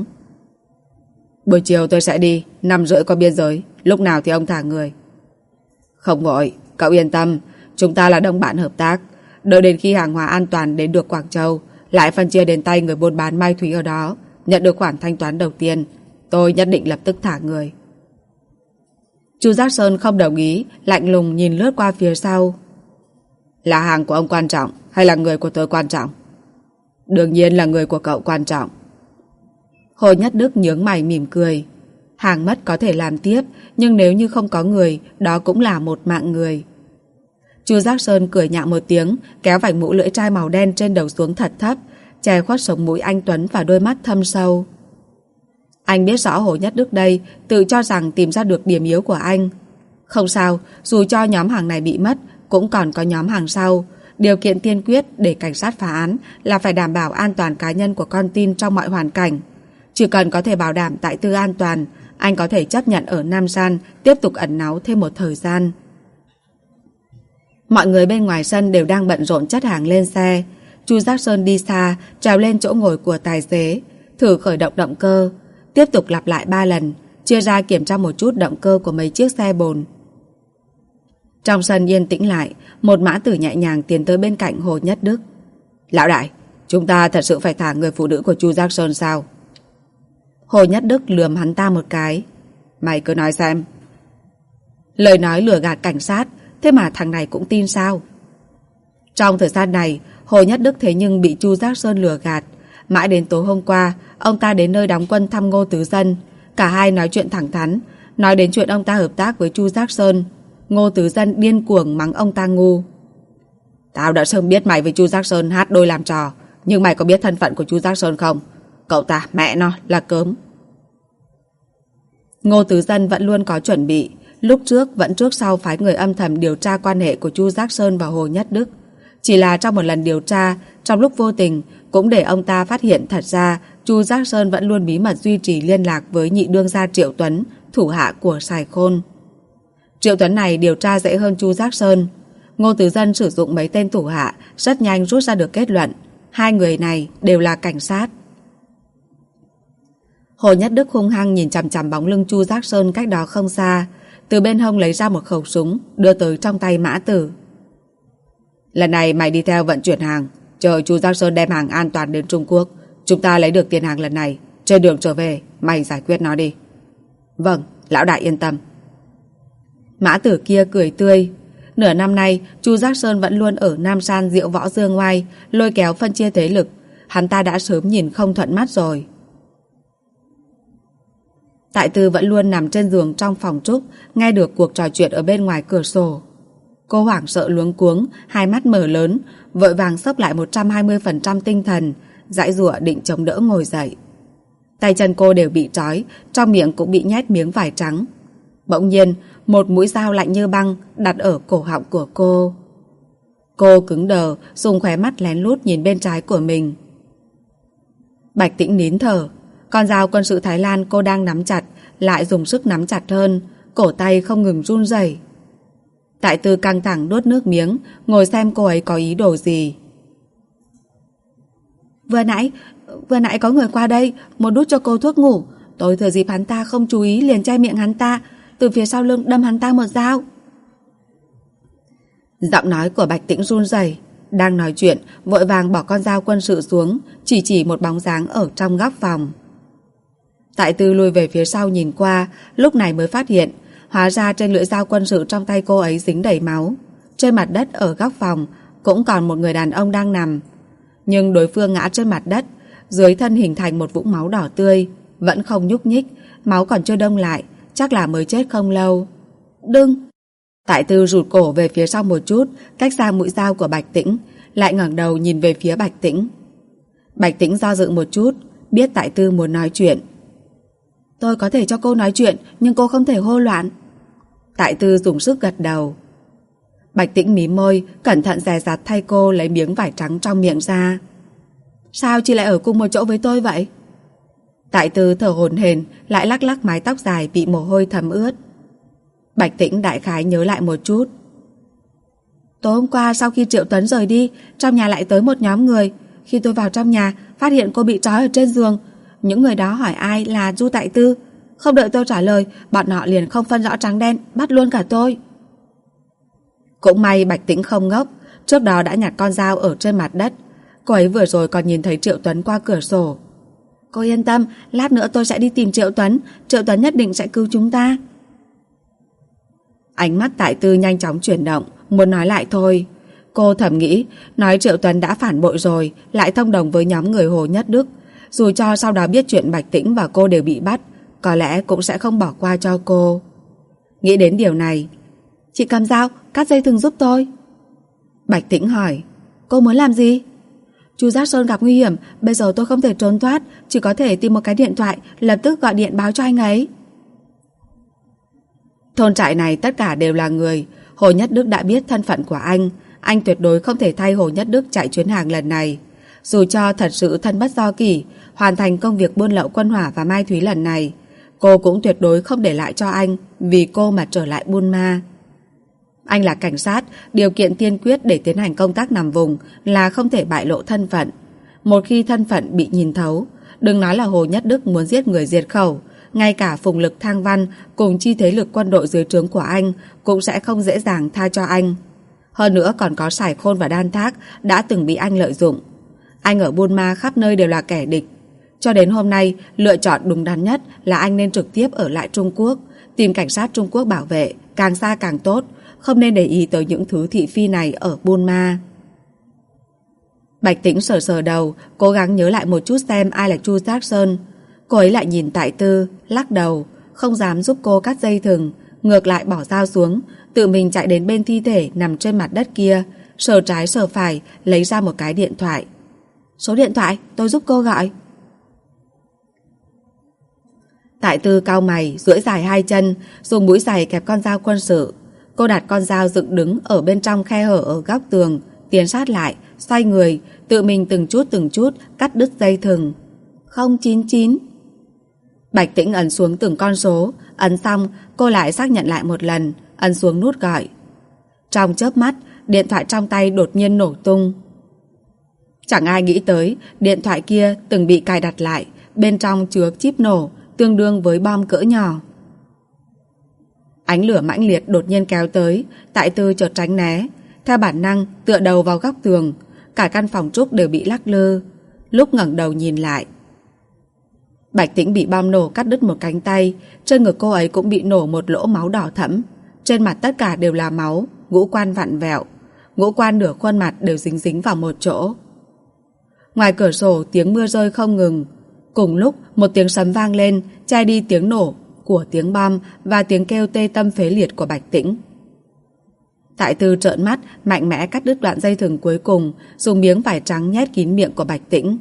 Buổi chiều tôi sẽ đi, 5:30 qua biên giới, lúc nào thì ông thả người. Không vội, cậu yên tâm, chúng ta là đồng bạn hợp tác. Đợi đến khi hàng hóa an toàn đến được Quảng Châu, lại phân chia đến tay người buôn bán mai thúy ở đó, nhận được khoản thanh toán đầu tiên. tôi nhất định lập tức thả người. Chu Giác Sơn không đồng ý, lạnh lùng nhìn lướt qua phía sau. Là hàng của ông quan trọng hay là người của tôi quan trọng? Đương nhiên là người của cậu quan trọng. Hồ Nhất Đức nhướng mày mỉm cười. Hàng mất có thể làm tiếp, nhưng nếu như không có người, đó cũng là một mạng người. Chu Giác Sơn cười nhạo một tiếng, kéo vành mũ lưỡi trai màu đen trên đầu xuống thật thấp, che khuất sống mũi anh tuấn và đôi mắt thâm sâu. Anh biết rõ Hồ Nhất Đức đây, tự cho rằng tìm ra được điểm yếu của anh. Không sao, dù cho nhóm hàng này bị mất, cũng còn có nhóm hàng sau. Điều kiện tiên quyết để cảnh sát phá án là phải đảm bảo an toàn cá nhân của con tin trong mọi hoàn cảnh. Chỉ cần có thể bảo đảm tại tư an toàn, anh có thể chấp nhận ở Nam San tiếp tục ẩn náu thêm một thời gian. Mọi người bên ngoài sân đều đang bận rộn chất hàng lên xe. Chu Giác Sơn đi xa, trèo lên chỗ ngồi của tài xế, thử khởi động động cơ, tiếp tục lặp lại 3 lần, chia ra kiểm tra một chút động cơ của mấy chiếc xe bồn. Trong sân yên tĩnh lại, một mã tử nhẹ nhàng tiến tới bên cạnh Hồ Nhất Đức. Lão đại, chúng ta thật sự phải thả người phụ nữ của Chu Giác Sơn sao? Hồ Nhất Đức lườm hắn ta một cái. Mày cứ nói xem. Lời nói lừa gạt cảnh sát, thế mà thằng này cũng tin sao? Trong thời gian này, Hồ Nhất Đức thế nhưng bị Chu Giác Sơn lừa gạt. Mãi đến tối hôm qua, ông ta đến nơi đóng quân thăm Ngô Tứ Dân. Cả hai nói chuyện thẳng thắn, nói đến chuyện ông ta hợp tác với Chu Giác Sơn. Ngô Tứ Dân điên cuồng mắng ông ta ngu. Tao đã sớm biết mày với Chu Giác Sơn hát đôi làm trò, nhưng mày có biết thân phận của Chu Giác Sơn không? Cậu ta mẹ nó là cớm. Ngô Tứ Dân vẫn luôn có chuẩn bị. Lúc trước vẫn trước sau phái người âm thầm điều tra quan hệ của Chu Giác Sơn và Hồ Nhất Đức. Chỉ là trong một lần điều tra, trong lúc vô tình cũng để ông ta phát hiện thật ra Chu Giác Sơn vẫn luôn bí mật duy trì liên lạc với nhị đương gia Triệu Tuấn, thủ hạ của Sài Khôn. Triệu Tuấn này điều tra dễ hơn Chu Giác Sơn. Ngô Tứ Dân sử dụng mấy tên thủ hạ, rất nhanh rút ra được kết luận. Hai người này đều là cảnh sát. Hồ Nhất Đức hung hăng nhìn chằm chằm bóng lưng Chu Giác Sơn cách đó không xa, từ bên hông lấy ra một khẩu súng, đưa tới trong tay mã tử. Lần này mày đi theo vận chuyển hàng, chờ Chu Giác Sơn đem hàng an toàn đến Trung Quốc. Chúng ta lấy được tiền hàng lần này, trên đường trở về, mày giải quyết nó đi. Vâng, lão đại yên tâm. Mã tử kia cười tươi. Nửa năm nay, Chu Giác Sơn vẫn luôn ở Nam San diệu võ dương ngoai, lôi kéo phân chia thế lực. Hắn ta đã sớm nhìn không thuận mắt rồi. Tại Tư vẫn luôn nằm trên giường trong phòng Trúc, nghe được cuộc trò chuyện ở bên ngoài cửa sổ. Cô hoảng sợ luống cuống, hai mắt mở lớn, vội vàng xốc lại 120% tinh thần, giãy giụa định chống đỡ ngồi dậy. Tay chân cô đều bị trói, trong miệng cũng bị nhét miếng vải trắng. Bỗng nhiên, một mũi dao lạnh như băng đặt ở cổ họng của cô. Cô cứng đờ, dùng khóe mắt lén lút nhìn bên trái của mình. Bạch Tĩnh nín thở. Con dao quân sự Thái Lan cô đang nắm chặt lại dùng sức nắm chặt hơn, cổ tay không ngừng run rẩy. Tại Tư căng thẳng nuốt nước miếng, ngồi xem cô ấy có ý đồ gì. Vừa nãy có người qua đây, muốn đút cho cô thuốc ngủ. Tôi thừa dịp hắn ta không chú ý liền che miệng hắn ta, từ phía sau lưng đâm hắn ta một dao. Giọng nói của Bạch Tĩnh run rẩy, đang nói chuyện, vội vàng bỏ con dao quân sự xuống, chỉ một bóng dáng ở trong góc phòng. Tại Tư lùi về phía sau nhìn qua, lúc này mới phát hiện, hóa ra trên lưỡi dao quân sự trong tay cô ấy dính đầy máu. Trên mặt đất ở góc phòng cũng còn một người đàn ông đang nằm, nhưng đối phương ngã trên mặt đất, dưới thân hình thành một vũng máu đỏ tươi, vẫn không nhúc nhích, máu còn chưa đông lại, chắc là mới chết không lâu. Đừng! Tại Tư rụt cổ về phía sau một chút, cách xa mũi dao của Bạch Tĩnh, lại ngẩng đầu nhìn về phía Bạch Tĩnh. Bạch Tĩnh do dự một chút, biết Tại Tư muốn nói chuyện. Tôi có thể cho cô nói chuyện, nhưng cô không thể hô loạn. Tại Tư dùng sức gật đầu. Bạch Tĩnh mím môi, cẩn thận dè dặt thay cô lấy miếng vải trắng trong miệng ra. Sao chị lại ở cùng một chỗ với tôi vậy? Tại Tư thở hổn hển, lại lắc lắc mái tóc dài bị mồ hôi thấm ướt. Bạch Tĩnh đại khái nhớ lại một chút. Tối hôm qua sau khi Triệu Tuấn rời đi, trong nhà lại tới một nhóm người. Khi tôi vào trong nhà, phát hiện cô bị trói ở trên giường. Những người đó hỏi ai là Du Tại Tư. Không đợi tôi trả lời, bọn họ liền không phân rõ trắng đen, bắt luôn cả tôi. Cũng may Bạch Tĩnh không ngốc, trước đó đã nhặt con dao ở trên mặt đất. Cô ấy vừa rồi còn nhìn thấy Triệu Tuấn qua cửa sổ. Cô yên tâm, lát nữa tôi sẽ đi tìm Triệu Tuấn. Triệu Tuấn nhất định sẽ cứu chúng ta. Ánh mắt Tại Tư nhanh chóng chuyển động, muốn nói lại thôi. Cô thầm nghĩ, nói Triệu Tuấn đã phản bội rồi, lại thông đồng với nhóm người Hồ Nhất Đức. Dù cho sau đó biết chuyện Bạch Tĩnh và cô đều bị bắt, có lẽ cũng sẽ không bỏ qua cho cô. Nghĩ đến điều này, chị cầm dao, cắt dây thừng giúp tôi. Bạch Tĩnh hỏi, cô muốn làm gì? Chu Giác Sơn gặp nguy hiểm, bây giờ tôi không thể trốn thoát, chỉ có thể tìm một cái điện thoại, lập tức gọi điện báo cho anh ấy. Thôn trại này tất cả đều là người. Hồ Nhất Đức đã biết thân phận của anh tuyệt đối không thể thay Hồ Nhất Đức chạy chuyến hàng lần này. Dù cho thật sự thân bất do kỷ, hoàn thành công việc buôn lậu Quân Hỏa và Mai Thúy lần này, cô cũng tuyệt đối không để lại cho anh vì cô mà trở lại buôn ma. Anh là cảnh sát, điều kiện tiên quyết để tiến hành công tác nằm vùng là không thể bại lộ thân phận. Một khi thân phận bị nhìn thấu, đừng nói là Hồ Nhất Đức muốn giết người diệt khẩu, ngay cả Phùng Lực, Thang Văn cùng chi thế lực quân đội dưới trướng của anh cũng sẽ không dễ dàng tha cho anh. Hơn nữa còn có Sải Khôn và Đan Thác đã từng bị anh lợi dụng. Anh ở buôn ma khắp nơi đều là kẻ địch. Cho đến hôm nay, lựa chọn đúng đắn nhất là anh nên trực tiếp ở lại Trung Quốc, tìm cảnh sát Trung Quốc bảo vệ, càng xa càng tốt, không nên để ý tới những thứ thị phi này ở buôn ma. Bạch Tĩnh sờ sờ đầu, cố gắng nhớ lại một chút xem ai là Chu Giác Sơn. Cô ấy lại nhìn Tại Tư, lắc đầu, không dám giúp cô cắt dây thừng, ngược lại bỏ dao xuống, tự mình chạy đến bên thi thể nằm trên mặt đất kia, sờ trái sờ phải, lấy ra một cái điện thoại. Số điện thoại, tôi giúp cô gọi. Tại Tư cau mày, duỗi dài hai chân, dùng mũi giày kẹp con dao quân sự. Cô đặt con dao dựng đứng ở bên trong khe hở ở góc tường, tiến sát lại, xoay người, tự mình từng chút cắt đứt dây thừng. 099. Bạch Tĩnh ấn xuống từng con số, ấn xong, cô lại xác nhận lại một lần, ấn xuống nút gọi. Trong chớp mắt, điện thoại trong tay đột nhiên nổ tung. Chẳng ai nghĩ tới, điện thoại kia từng bị cài đặt lại, bên trong chứa chip nổ, tương đương với bom cỡ nhỏ. Ánh lửa mãnh liệt đột nhiên kéo tới, Tại Tư chợt tránh né, theo bản năng tựa đầu vào góc tường, cả căn phòng trúc đều bị lắc lư. Lúc ngẩng đầu nhìn lại, Bạch Tĩnh bị bom nổ cắt đứt một cánh tay, trên ngực cô ấy cũng bị nổ một lỗ máu đỏ thẫm, trên mặt tất cả đều là máu, ngũ quan vặn vẹo, ngũ quan nửa khuôn mặt đều dính dính vào một chỗ. Ngoài cửa sổ tiếng mưa rơi không ngừng, cùng lúc một tiếng sấm vang lên, che đi tiếng nổ của tiếng bom và tiếng kêu tê tâm phế liệt của Bạch Tĩnh. Tại Tư trợn mắt, mạnh mẽ cắt đứt đoạn dây thừng cuối cùng, dùng miếng vải trắng nhét kín miệng của Bạch Tĩnh.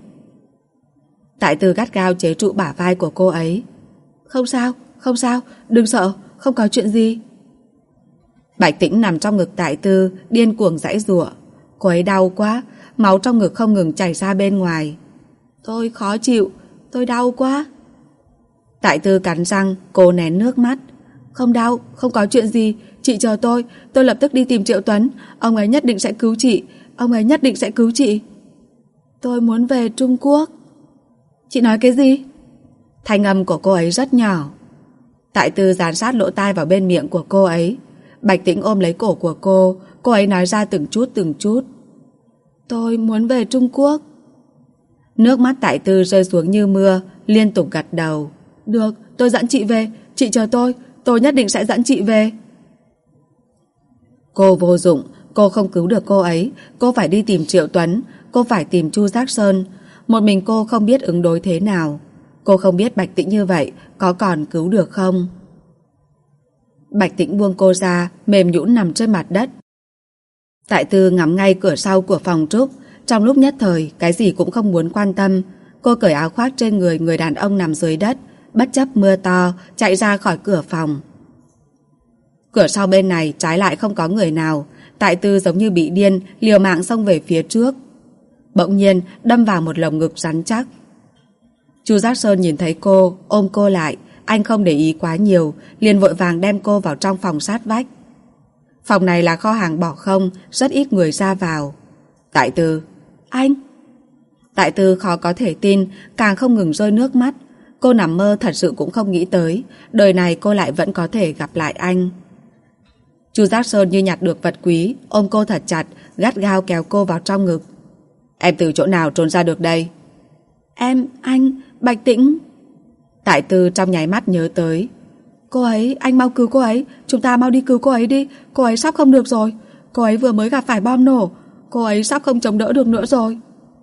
Tại Tư gắt gao chế trụ bả vai của cô ấy. Không sao, đừng sợ, không có chuyện gì. Bạch Tĩnh nằm trong ngực Tại Tư, điên cuồng giãy giụa. Cô ấy đau quá, máu trong ngực không ngừng chảy ra bên ngoài. Tôi khó chịu, tôi đau quá. Tại Tư cắn răng, cố nén nước mắt. Không đau, không có chuyện gì, chị chờ tôi lập tức đi tìm Triệu Tuấn, ông ấy nhất định sẽ cứu chị, Tôi muốn về Trung Quốc. Chị nói cái gì? Thanh âm của cô ấy rất nhỏ. Tại Tư dán sát lỗ tai vào bên miệng của cô ấy. Bạch Tĩnh ôm lấy cổ của cô ấy nói ra từng chút. Tôi muốn về Trung Quốc. Nước mắt Tại Tư rơi xuống như mưa, liên tục gật đầu. Được, tôi dẫn chị về, chị chờ tôi nhất định sẽ dẫn chị về. Cô vô dụng, cô không cứu được cô ấy, cô phải đi tìm Triệu Tuấn, cô phải tìm Chu Giác Sơn. Một mình cô không biết ứng đối thế nào. Cô không biết Bạch Tĩnh như vậy có còn cứu được không. Bạch Tĩnh buông cô ra, mềm nhũn nằm trên mặt đất. Tại Tư ngắm ngay cửa sau của phòng trúc, trong lúc nhất thời cái gì cũng không muốn quan tâm. Cô cởi áo khoác trên người đàn ông nằm dưới đất, bất chấp mưa to, chạy ra khỏi cửa phòng. Cửa sau bên này trái lại không có người nào. Tại Tư giống như bị điên, liều mạng xông về phía trước. Bỗng nhiên đâm vào một lồng ngực rắn chắc. Chu Giác Sơn nhìn thấy cô, ôm cô lại. Anh không để ý quá nhiều, liền vội vàng đem cô vào trong phòng sát vách. Phòng này là kho hàng bỏ không, rất ít người ra vào. Tại Tư, anh. Tại Tư khó có thể tin, càng không ngừng rơi nước mắt. Cô nằm mơ thật sự cũng không nghĩ tới, đời này cô lại vẫn có thể gặp lại anh. Chu Giác Sơn như nhặt được vật quý, ôm cô thật chặt, gắt gao kéo cô vào trong ngực. Em từ chỗ nào trốn ra được đây? Anh, Bạch Tĩnh. Tại Tư trong nháy mắt nhớ tới. Cô ấy, anh mau cứu cô ấy. Chúng ta mau đi cứu cô ấy đi. Cô ấy sắp không được rồi. Cô ấy vừa mới gặp phải bom nổ. Cô ấy sắp không chống đỡ được nữa rồi.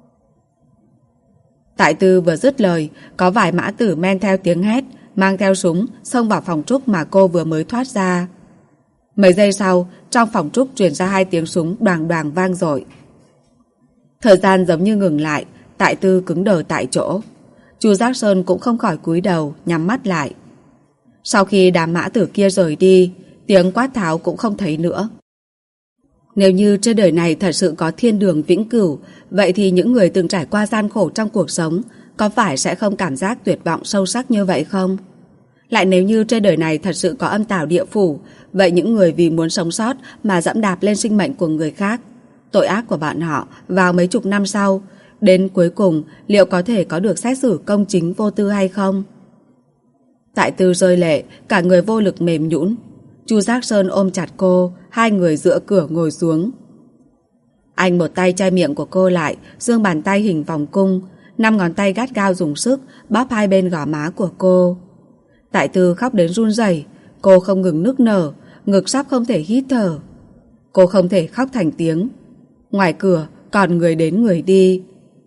Tại Tư vừa dứt lời, có vài mã tử men theo tiếng hét, mang theo súng, xông vào phòng Trúc mà cô vừa mới thoát ra. Mấy giây sau, trong phòng Trúc truyền ra 2 tiếng súng đoàng đoàng vang dội. Thời gian giống như ngừng lại, Tại Tư cứng đờ tại chỗ. Chu Giác Sơn cũng không khỏi cúi đầu, nhắm mắt lại. Sau khi đám mã tử kia rời đi, tiếng quát tháo cũng không thấy nữa. Nếu như trên đời này thật sự có thiên đường vĩnh cửu, vậy thì những người từng trải qua gian khổ trong cuộc sống có phải sẽ không cảm giác tuyệt vọng sâu sắc như vậy không? Lại nếu như trên đời này thật sự có âm tào địa phủ, vậy những người vì muốn sống sót mà dẫm đạp lên sinh mệnh của người khác, tội ác của bọn họ vào mấy chục năm sau, đến cuối cùng liệu có thể có được xét xử công chính vô tư hay không? Tại Tư rơi lệ, cả người vô lực mềm nhũn. Chu Giác Sơn ôm chặt cô, 2 người dựa cửa ngồi xuống. Anh một tay che miệng của cô lại, giương bàn tay hình vòng cung, 5 ngón tay gắt gao dùng sức bóp 2 bên gò má của cô. Tại Tư khóc đến run rẩy, cô không ngừng nức nở, ngực sắp không thể hít thở. Cô không thể khóc thành tiếng. Ngoài cửa còn người đến người đi.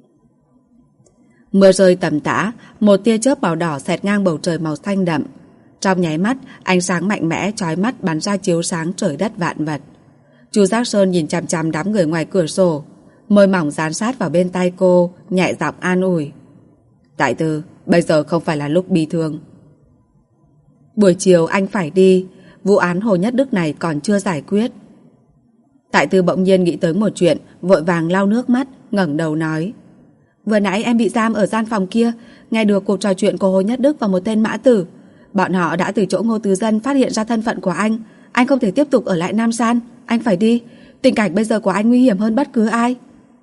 Mưa rơi tầm tã, một tia chớp màu đỏ xẹt ngang bầu trời màu xanh đậm. Trong nháy mắt, ánh sáng mạnh mẽ chói mắt bắn ra chiếu sáng trời đất vạn vật. Chu Giác Sơn nhìn chằm chằm đám người ngoài cửa sổ, môi mỏng dán sát vào bên tai cô, nhẹ giọng an ủi. Tại Tư, bây giờ không phải là lúc bi thương. Buổi chiều anh phải đi, vụ án Hồ Nhất Đức này còn chưa giải quyết. Tại Tư bỗng nhiên nghĩ tới một chuyện, vội vàng lau nước mắt, ngẩng đầu nói. Vừa nãy em bị giam ở gian phòng kia, nghe được cuộc trò chuyện của Hồ Nhất Đức và một tên mã tử. Bọn họ đã từ chỗ Ngô Tứ Dân phát hiện ra thân phận của anh. Anh không thể tiếp tục ở lại Nam San, anh phải đi. Tình cảnh bây giờ của anh nguy hiểm hơn bất cứ ai.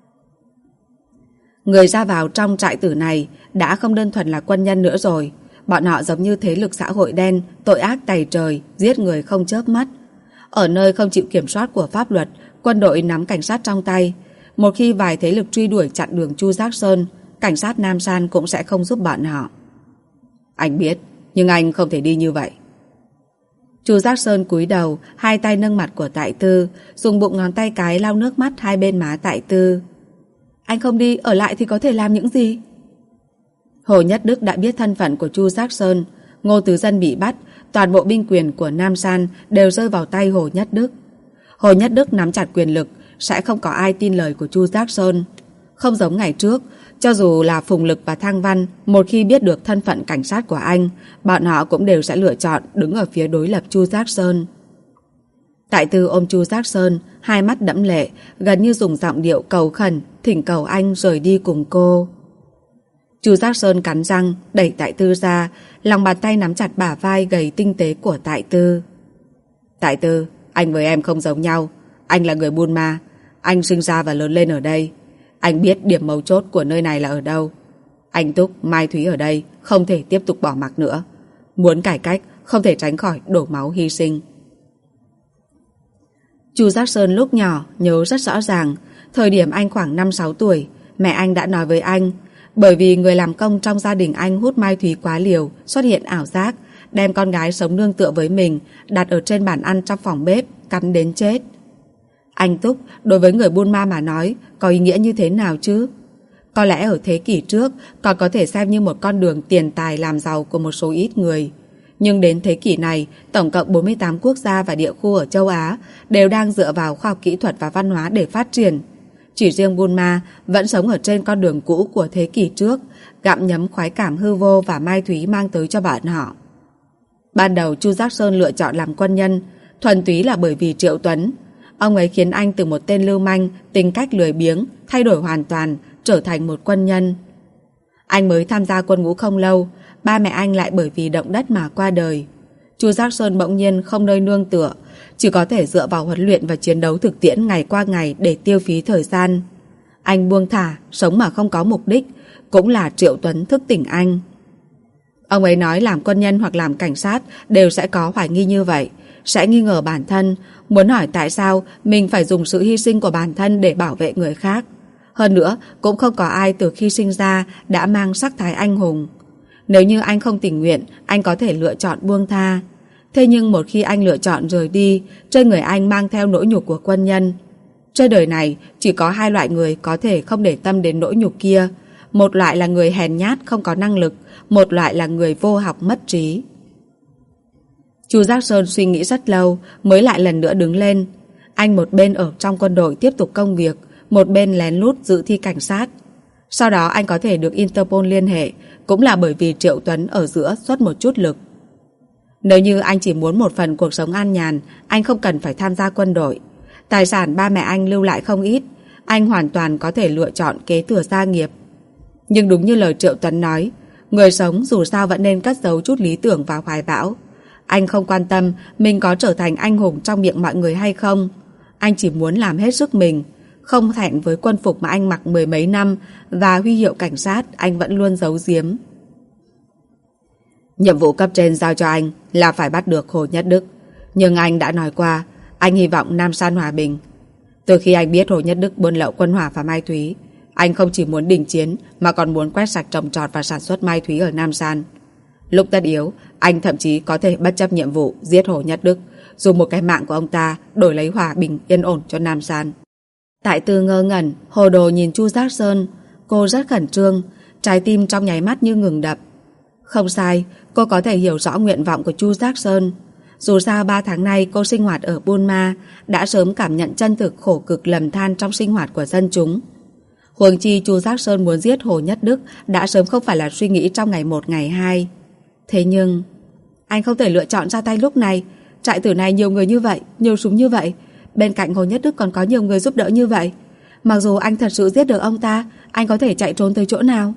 Người ra vào trong trại tử này đã không đơn thuần là quân nhân nữa rồi. Bọn họ giống như thế lực xã hội đen, tội ác tày trời, giết người không chớp mắt. Ở nơi không chịu kiểm soát của pháp luật, quân đội nắm cảnh sát trong tay. Một khi vài thế lực truy đuổi chặn đường Chu Giác Sơn, cảnh sát Nam San cũng sẽ không giúp bọn họ. Anh biết, nhưng anh không thể đi như vậy. Chu Giác Sơn cúi đầu, 2 tay nâng mặt của Tại Tư, dùng bụng ngón tay cái lau nước mắt 2 bên má Tại Tư. Anh không đi, ở lại thì có thể làm những gì? Hồ Nhất Đức đã biết thân phận của Chu Giác Sơn. Ngô Tứ Dân bị bắt, toàn bộ binh quyền của Nam San đều rơi vào tay Hồ Nhất Đức. Hồ Nhất Đức nắm chặt quyền lực, sẽ không có ai tin lời của Chu Giác Sơn. Không giống ngày trước, cho dù là Phùng Lực và Thang Văn, một khi biết được thân phận cảnh sát của anh, bọn họ cũng đều sẽ lựa chọn đứng ở phía đối lập Chu Giác Sơn. Tại Tư ôm Chu Giác Sơn, 2 mắt đẫm lệ, gần như dùng giọng điệu cầu khẩn, thỉnh cầu anh rời đi cùng cô. Chu Giác Sơn cắn răng, đẩy Tại Tư ra, lòng bàn tay nắm chặt bả vai gầy tinh tế của Tại Tư. Tại Tư, anh với em không giống nhau. Anh là người Buôn Ma. Anh sinh ra và lớn lên ở đây. Anh biết điểm mấu chốt của nơi này là ở đâu. Anh Túc, Mai Thúy ở đây không thể tiếp tục bỏ mặc nữa. Muốn cải cách không thể tránh khỏi đổ máu hy sinh. Chu Giác Sơn lúc nhỏ nhớ rất rõ ràng, thời điểm anh khoảng 5-6 tuổi, mẹ anh đã nói với anh, bởi vì người làm công trong gia đình anh hút Mai Thúy quá liều, xuất hiện ảo giác, đem con gái sống nương tựa với mình đặt ở trên bàn ăn trong phòng bếp, cắn đến chết. Anh Túc, đối với người Buôn Ma mà nói, có ý nghĩa như thế nào chứ? Có lẽ ở thế kỷ trước còn có thể xem như một con đường tiền tài làm giàu của một số ít người. Nhưng đến thế kỷ này, tổng cộng 48 quốc gia và địa khu ở châu Á đều đang dựa vào khoa học kỹ thuật và văn hóa để phát triển. Chỉ riêng Buôn Ma vẫn sống ở trên con đường cũ của thế kỷ trước, gặm nhấm khoái cảm hư vô và Mai Thúy mang tới cho bọn họ. Ban đầu Chu Giác Sơn lựa chọn làm quân nhân, thuần túy là bởi vì Triệu Tuấn. Ông ấy khiến anh từ một tên lưu manh, tính cách lười biếng, thay đổi hoàn toàn, trở thành một quân nhân. Anh mới tham gia quân ngũ không lâu, ba mẹ anh lại bởi vì động đất mà qua đời. Chu Giác Sơn bỗng nhiên không nơi nương tựa, chỉ có thể dựa vào huấn luyện và chiến đấu thực tiễn ngày qua ngày để tiêu phí thời gian. Anh buông thả, sống mà không có mục đích, cũng là Triệu Tuấn thức tỉnh anh. Ông ấy nói làm quân nhân hoặc làm cảnh sát đều sẽ có hoài nghi như vậy, sẽ nghi ngờ bản thân, muốn hỏi tại sao mình phải dùng sự hy sinh của bản thân để bảo vệ người khác. Hơn nữa, cũng không có ai từ khi sinh ra đã mang sắc thái anh hùng. Nếu như anh không tình nguyện, anh có thể lựa chọn buông tha. Thế nhưng một khi anh lựa chọn rời đi, trên người anh mang theo nỗi nhục của quân nhân. Trên đời này chỉ có hai loại người có thể không để tâm đến nỗi nhục kia. Một loại là người hèn nhát không có năng lực, một loại là người vô học mất trí. Chu Giác Sơn suy nghĩ rất lâu mới lại lần nữa đứng lên. Anh một bên ở trong quân đội tiếp tục công việc, một bên lén lút dự thi cảnh sát. Sau đó anh có thể được Interpol liên hệ, cũng là bởi vì Triệu Tuấn ở giữa xuất một chút lực. Nếu như anh chỉ muốn một phần cuộc sống an nhàn, anh không cần phải tham gia quân đội. Tài sản ba mẹ anh lưu lại không ít, anh hoàn toàn có thể lựa chọn kế thừa gia nghiệp. Nhưng đúng như lời Triệu Tuấn nói, người sống dù sao vẫn nên cất giấu chút lý tưởng và hoài bão. Anh không quan tâm mình có trở thành anh hùng trong miệng mọi người hay không. Anh chỉ muốn làm hết sức mình, không thẹn với quân phục mà anh mặc mười mấy năm và huy hiệu cảnh sát anh vẫn luôn giấu giếm. Nhiệm vụ cấp trên giao cho anh là phải bắt được Hồ Nhất Đức. Nhưng anh đã nói qua, anh hy vọng Nam San hòa bình. Từ khi anh biết Hồ Nhất Đức buôn lậu quân hỏa và mai thúy, anh không chỉ muốn đình chiến mà còn muốn quét sạch trồng trọt và sản xuất mai thúy ở Nam San. Lúc tất yếu, anh thậm chí có thể bất chấp nhiệm vụ giết Hồ Nhất Đức, dùng một cái mạng của ông ta đổi lấy hòa bình yên ổn cho Nam San. Tại Tư ngơ ngẩn, hồ đồ nhìn Chu Giác Sơn. Cô rất khẩn trương, trái tim trong nháy mắt như ngừng đập. Không sai, cô có thể hiểu rõ nguyện vọng của Chu Giác Sơn. Dù sao 3 tháng nay cô sinh hoạt ở Bunma đã sớm cảm nhận chân thực khổ cực lầm than trong sinh hoạt của dân chúng. Huống chi Chu Giác Sơn muốn giết Hồ Nhất Đức đã sớm không phải là suy nghĩ trong ngày 1 ngày 2. Thế nhưng anh không thể lựa chọn ra tay lúc này. Trại tử này nhiều người như vậy, nhiều súng như vậy, bên cạnh Hồ Nhất Đức còn có nhiều người giúp đỡ như vậy. Mặc dù anh thật sự giết được ông ta, anh có thể chạy trốn tới chỗ nào?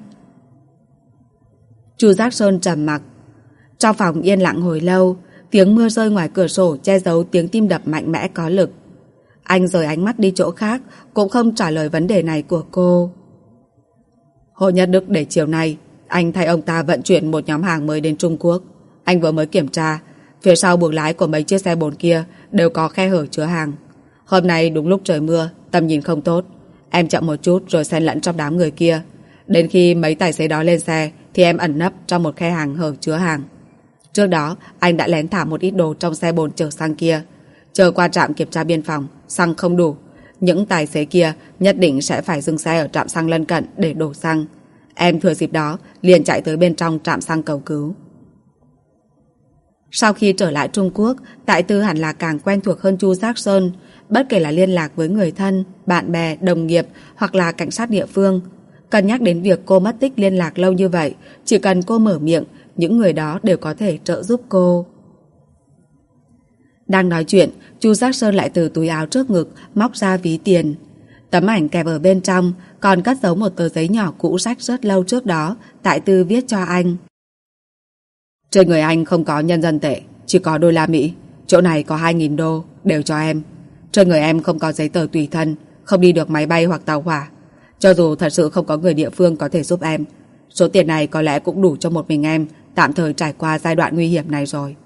Chu Giác Sơn trầm mặc. Trong phòng yên lặng hồi lâu, tiếng mưa rơi ngoài cửa sổ che giấu tiếng tim đập mạnh mẽ có lực. Anh rời ánh mắt đi chỗ khác, cũng không trả lời vấn đề này của cô. Hồ Nhất Đức để chiều nay anh thay ông ta vận chuyển một nhóm hàng mới đến Trung Quốc. Anh vừa mới kiểm tra, phía sau buồng lái của mấy chiếc xe bồn kia đều có khe hở chứa hàng. Hôm nay đúng lúc trời mưa, tầm nhìn không tốt. Em chậm một chút rồi xen lẫn trong đám người kia. Đến khi mấy tài xế đó lên xe thì em ẩn nấp trong một khe hàng hở chứa hàng. Trước đó anh đã lén thả một ít đồ trong xe bồn chở xăng kia. Chờ qua trạm kiểm tra biên phòng, xăng không đủ, những tài xế kia nhất định sẽ phải dừng xe ở trạm xăng lân cận để đổ xăng. Em thừa dịp đó liền chạy tới bên trong trạm xăng cầu cứu. Sau khi trở lại Trung Quốc, Tại Tư hẳn là càng quen thuộc hơn Chu Giác Sơn. Bất kể là liên lạc với người thân, bạn bè, đồng nghiệp hoặc là cảnh sát địa phương. Cân nhắc đến việc cô mất tích liên lạc lâu như vậy, chỉ cần cô mở miệng, những người đó đều có thể trợ giúp cô. Đang nói chuyện, Chu Giác Sơn lại từ túi áo trước ngực móc ra ví tiền. Tấm ảnh kẹp ở bên trong còn cất giấu một tờ giấy nhỏ cũ rách rất lâu trước đó Tại Tư viết cho anh. Trên người anh không có nhân dân tệ, chỉ có đô la Mỹ. Chỗ này có 2.000 đô, đều cho em. Trên người em không có giấy tờ tùy thân, không đi được máy bay hoặc tàu hỏa. Cho dù thật sự không có người địa phương có thể giúp em, số tiền này có lẽ cũng đủ cho một mình em tạm thời trải qua giai đoạn nguy hiểm này rồi.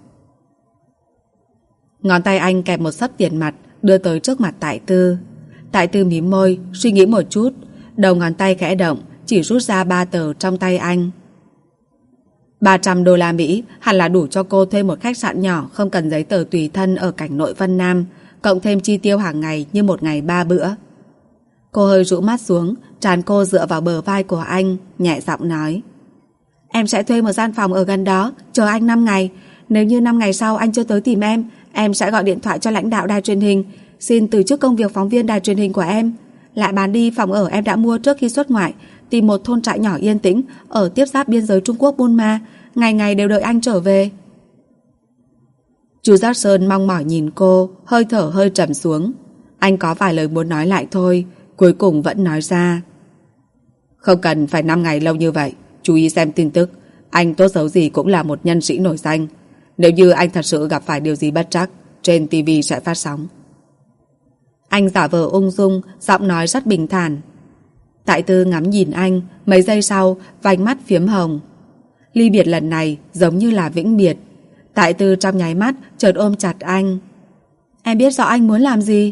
Ngón tay anh kẹp một xấp tiền mặt đưa tới trước mặt Tại Tư. Tại Tư mím môi, suy nghĩ một chút, đầu ngón tay khẽ động, chỉ rút ra 3 tờ trong tay anh. 300 đô la Mỹ hẳn là đủ cho cô thuê một khách sạn nhỏ không cần giấy tờ tùy thân ở cảnh nội Vân Nam, cộng thêm chi tiêu hàng ngày như một ngày 3 bữa. Cô hơi rũ mắt xuống, trán cô dựa vào bờ vai của anh, nhẹ giọng nói: Em sẽ thuê một gian phòng ở gần đó, chờ anh 5 ngày. Nếu như 5 ngày sau anh chưa tới tìm em sẽ gọi điện thoại cho lãnh đạo đài truyền hình, xin từ chức công việc phóng viên đài truyền hình của em. Lại bán đi phòng ở em đã mua trước khi xuất ngoại, tìm một thôn trại nhỏ yên tĩnh ở tiếp giáp biên giới Trung Quốc Bunma, ngày ngày đều đợi anh trở về. Chu Giác Sơn mong mỏi nhìn cô, hơi thở hơi trầm xuống. Anh có vài lời muốn nói lại thôi, cuối cùng vẫn nói ra: Không cần phải 5 ngày lâu như vậy, chú ý xem tin tức. Anh tốt xấu gì cũng là một nhân sĩ nổi danh. Nếu như anh thật sự gặp phải điều gì bất trắc, trên TV sẽ phát sóng. Anh giả vờ ung dung, giọng nói rất bình thản. Tại Tư ngắm nhìn anh, mấy giây sau vành mắt phiếm hồng. Ly biệt lần này giống như là vĩnh biệt. Tại Tư trong nháy mắt chợt ôm chặt anh. Em biết rõ anh muốn làm gì.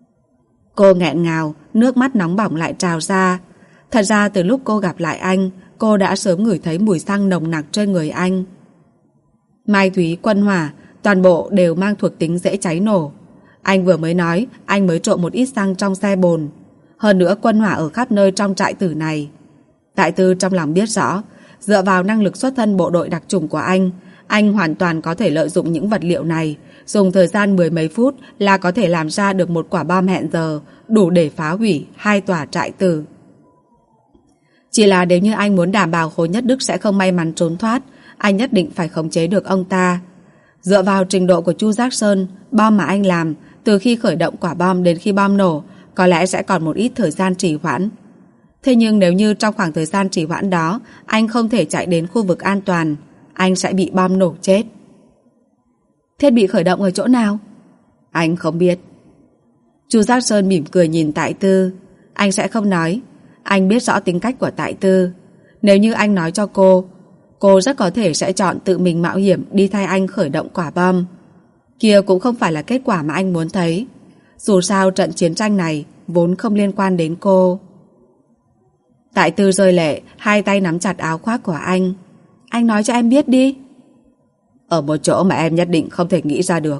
Cô nghẹn ngào, nước mắt nóng bỏng lại trào ra. Thật ra từ lúc cô gặp lại anh, cô đã sớm ngửi thấy mùi xăng nồng nặc trên người anh. Mai Thúy, Quân Hỏa, toàn bộ đều mang thuộc tính dễ cháy nổ. Anh vừa mới nói anh mới trộm một ít xăng trong xe bồn. Hơn nữa Quân Hỏa ở khắp nơi trong trại tử này. Tại Tư trong lòng biết rõ, dựa vào năng lực xuất thân bộ đội đặc chủng của anh hoàn toàn có thể lợi dụng những vật liệu này, dùng thời gian mười mấy phút là có thể làm ra được một quả bom hẹn giờ, đủ để phá hủy 2 tòa trại tử. Chỉ là nếu như anh muốn đảm bảo Hồ Nhất Đức sẽ không may mắn trốn thoát, anh nhất định phải khống chế được ông ta. Dựa vào trình độ của Chu Giác Sơn, bom mà anh làm, từ khi khởi động quả bom đến khi bom nổ, có lẽ sẽ còn một ít thời gian trì hoãn. Thế nhưng nếu như trong khoảng thời gian trì hoãn đó, anh không thể chạy đến khu vực an toàn, anh sẽ bị bom nổ chết. Thiết bị khởi động ở chỗ nào? Anh không biết. Chu Giác Sơn mỉm cười nhìn Tại Tư. Anh sẽ không nói. Anh biết rõ tính cách của Tại Tư. Nếu như anh nói cho cô rất có thể sẽ chọn tự mình mạo hiểm đi thay anh khởi động quả bom. Kia cũng không phải là kết quả mà anh muốn thấy. Dù sao trận chiến tranh này vốn không liên quan đến cô. Tại Tư rơi lệ, hai tay nắm chặt áo khoác của anh. Anh nói cho em biết đi. Ở một chỗ mà em nhất định không thể nghĩ ra được.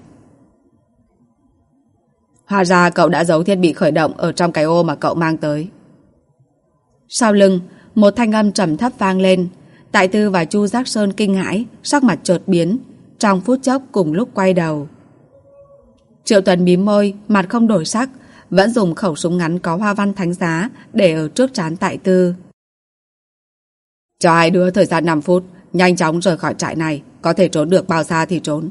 Hóa ra cậu đã giấu thiết bị khởi động ở trong cái ô mà cậu mang tới. Sau lưng, một thanh âm trầm thấp vang lên. Tại Tư và Chu Giác Sơn kinh hãi, sắc mặt chợt biến, trong phút chốc cùng lúc quay đầu. Triệu Tuấn mím môi, mặt không đổi sắc, vẫn dùng khẩu súng ngắn có hoa văn thánh giá để ở trước trán Tại Tư. Cho hai đứa thời gian 5 phút, nhanh chóng rời khỏi trại này, có thể trốn được bao xa thì trốn.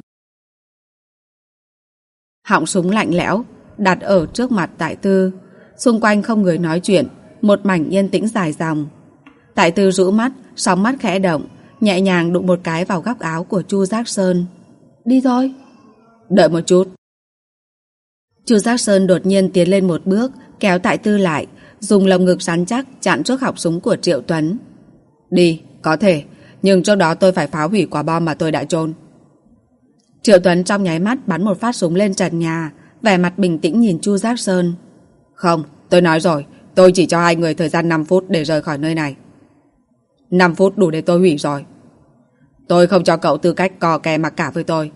Họng súng lạnh lẽo đặt ở trước mặt Tại Tư, xung quanh không người nói chuyện, một mảnh yên tĩnh dài dòng. Tại Tư rũ mắt, sóng mắt khẽ động, nhẹ nhàng đụng một cái vào góc áo của Chu Giác Sơn. Đi thôi. Đợi một chút. Chu Giác Sơn đột nhiên tiến lên một bước, kéo Tại Tư lại, dùng lồng ngực rắn chắc chặn trước họng súng của Triệu Tuấn. Đi, có thể, nhưng trước đó tôi phải phá hủy quả bom mà tôi đã chôn. Triệu Tuấn trong nháy mắt bắn một phát súng lên trần nhà, vẻ mặt bình tĩnh nhìn Chu Giác Sơn. Không, tôi nói rồi, tôi chỉ cho hai người thời gian 5 phút để rời khỏi nơi này. 5 phút đủ để tôi hủy rồi. Tôi không cho cậu tư cách cò kè mặc cả với tôi.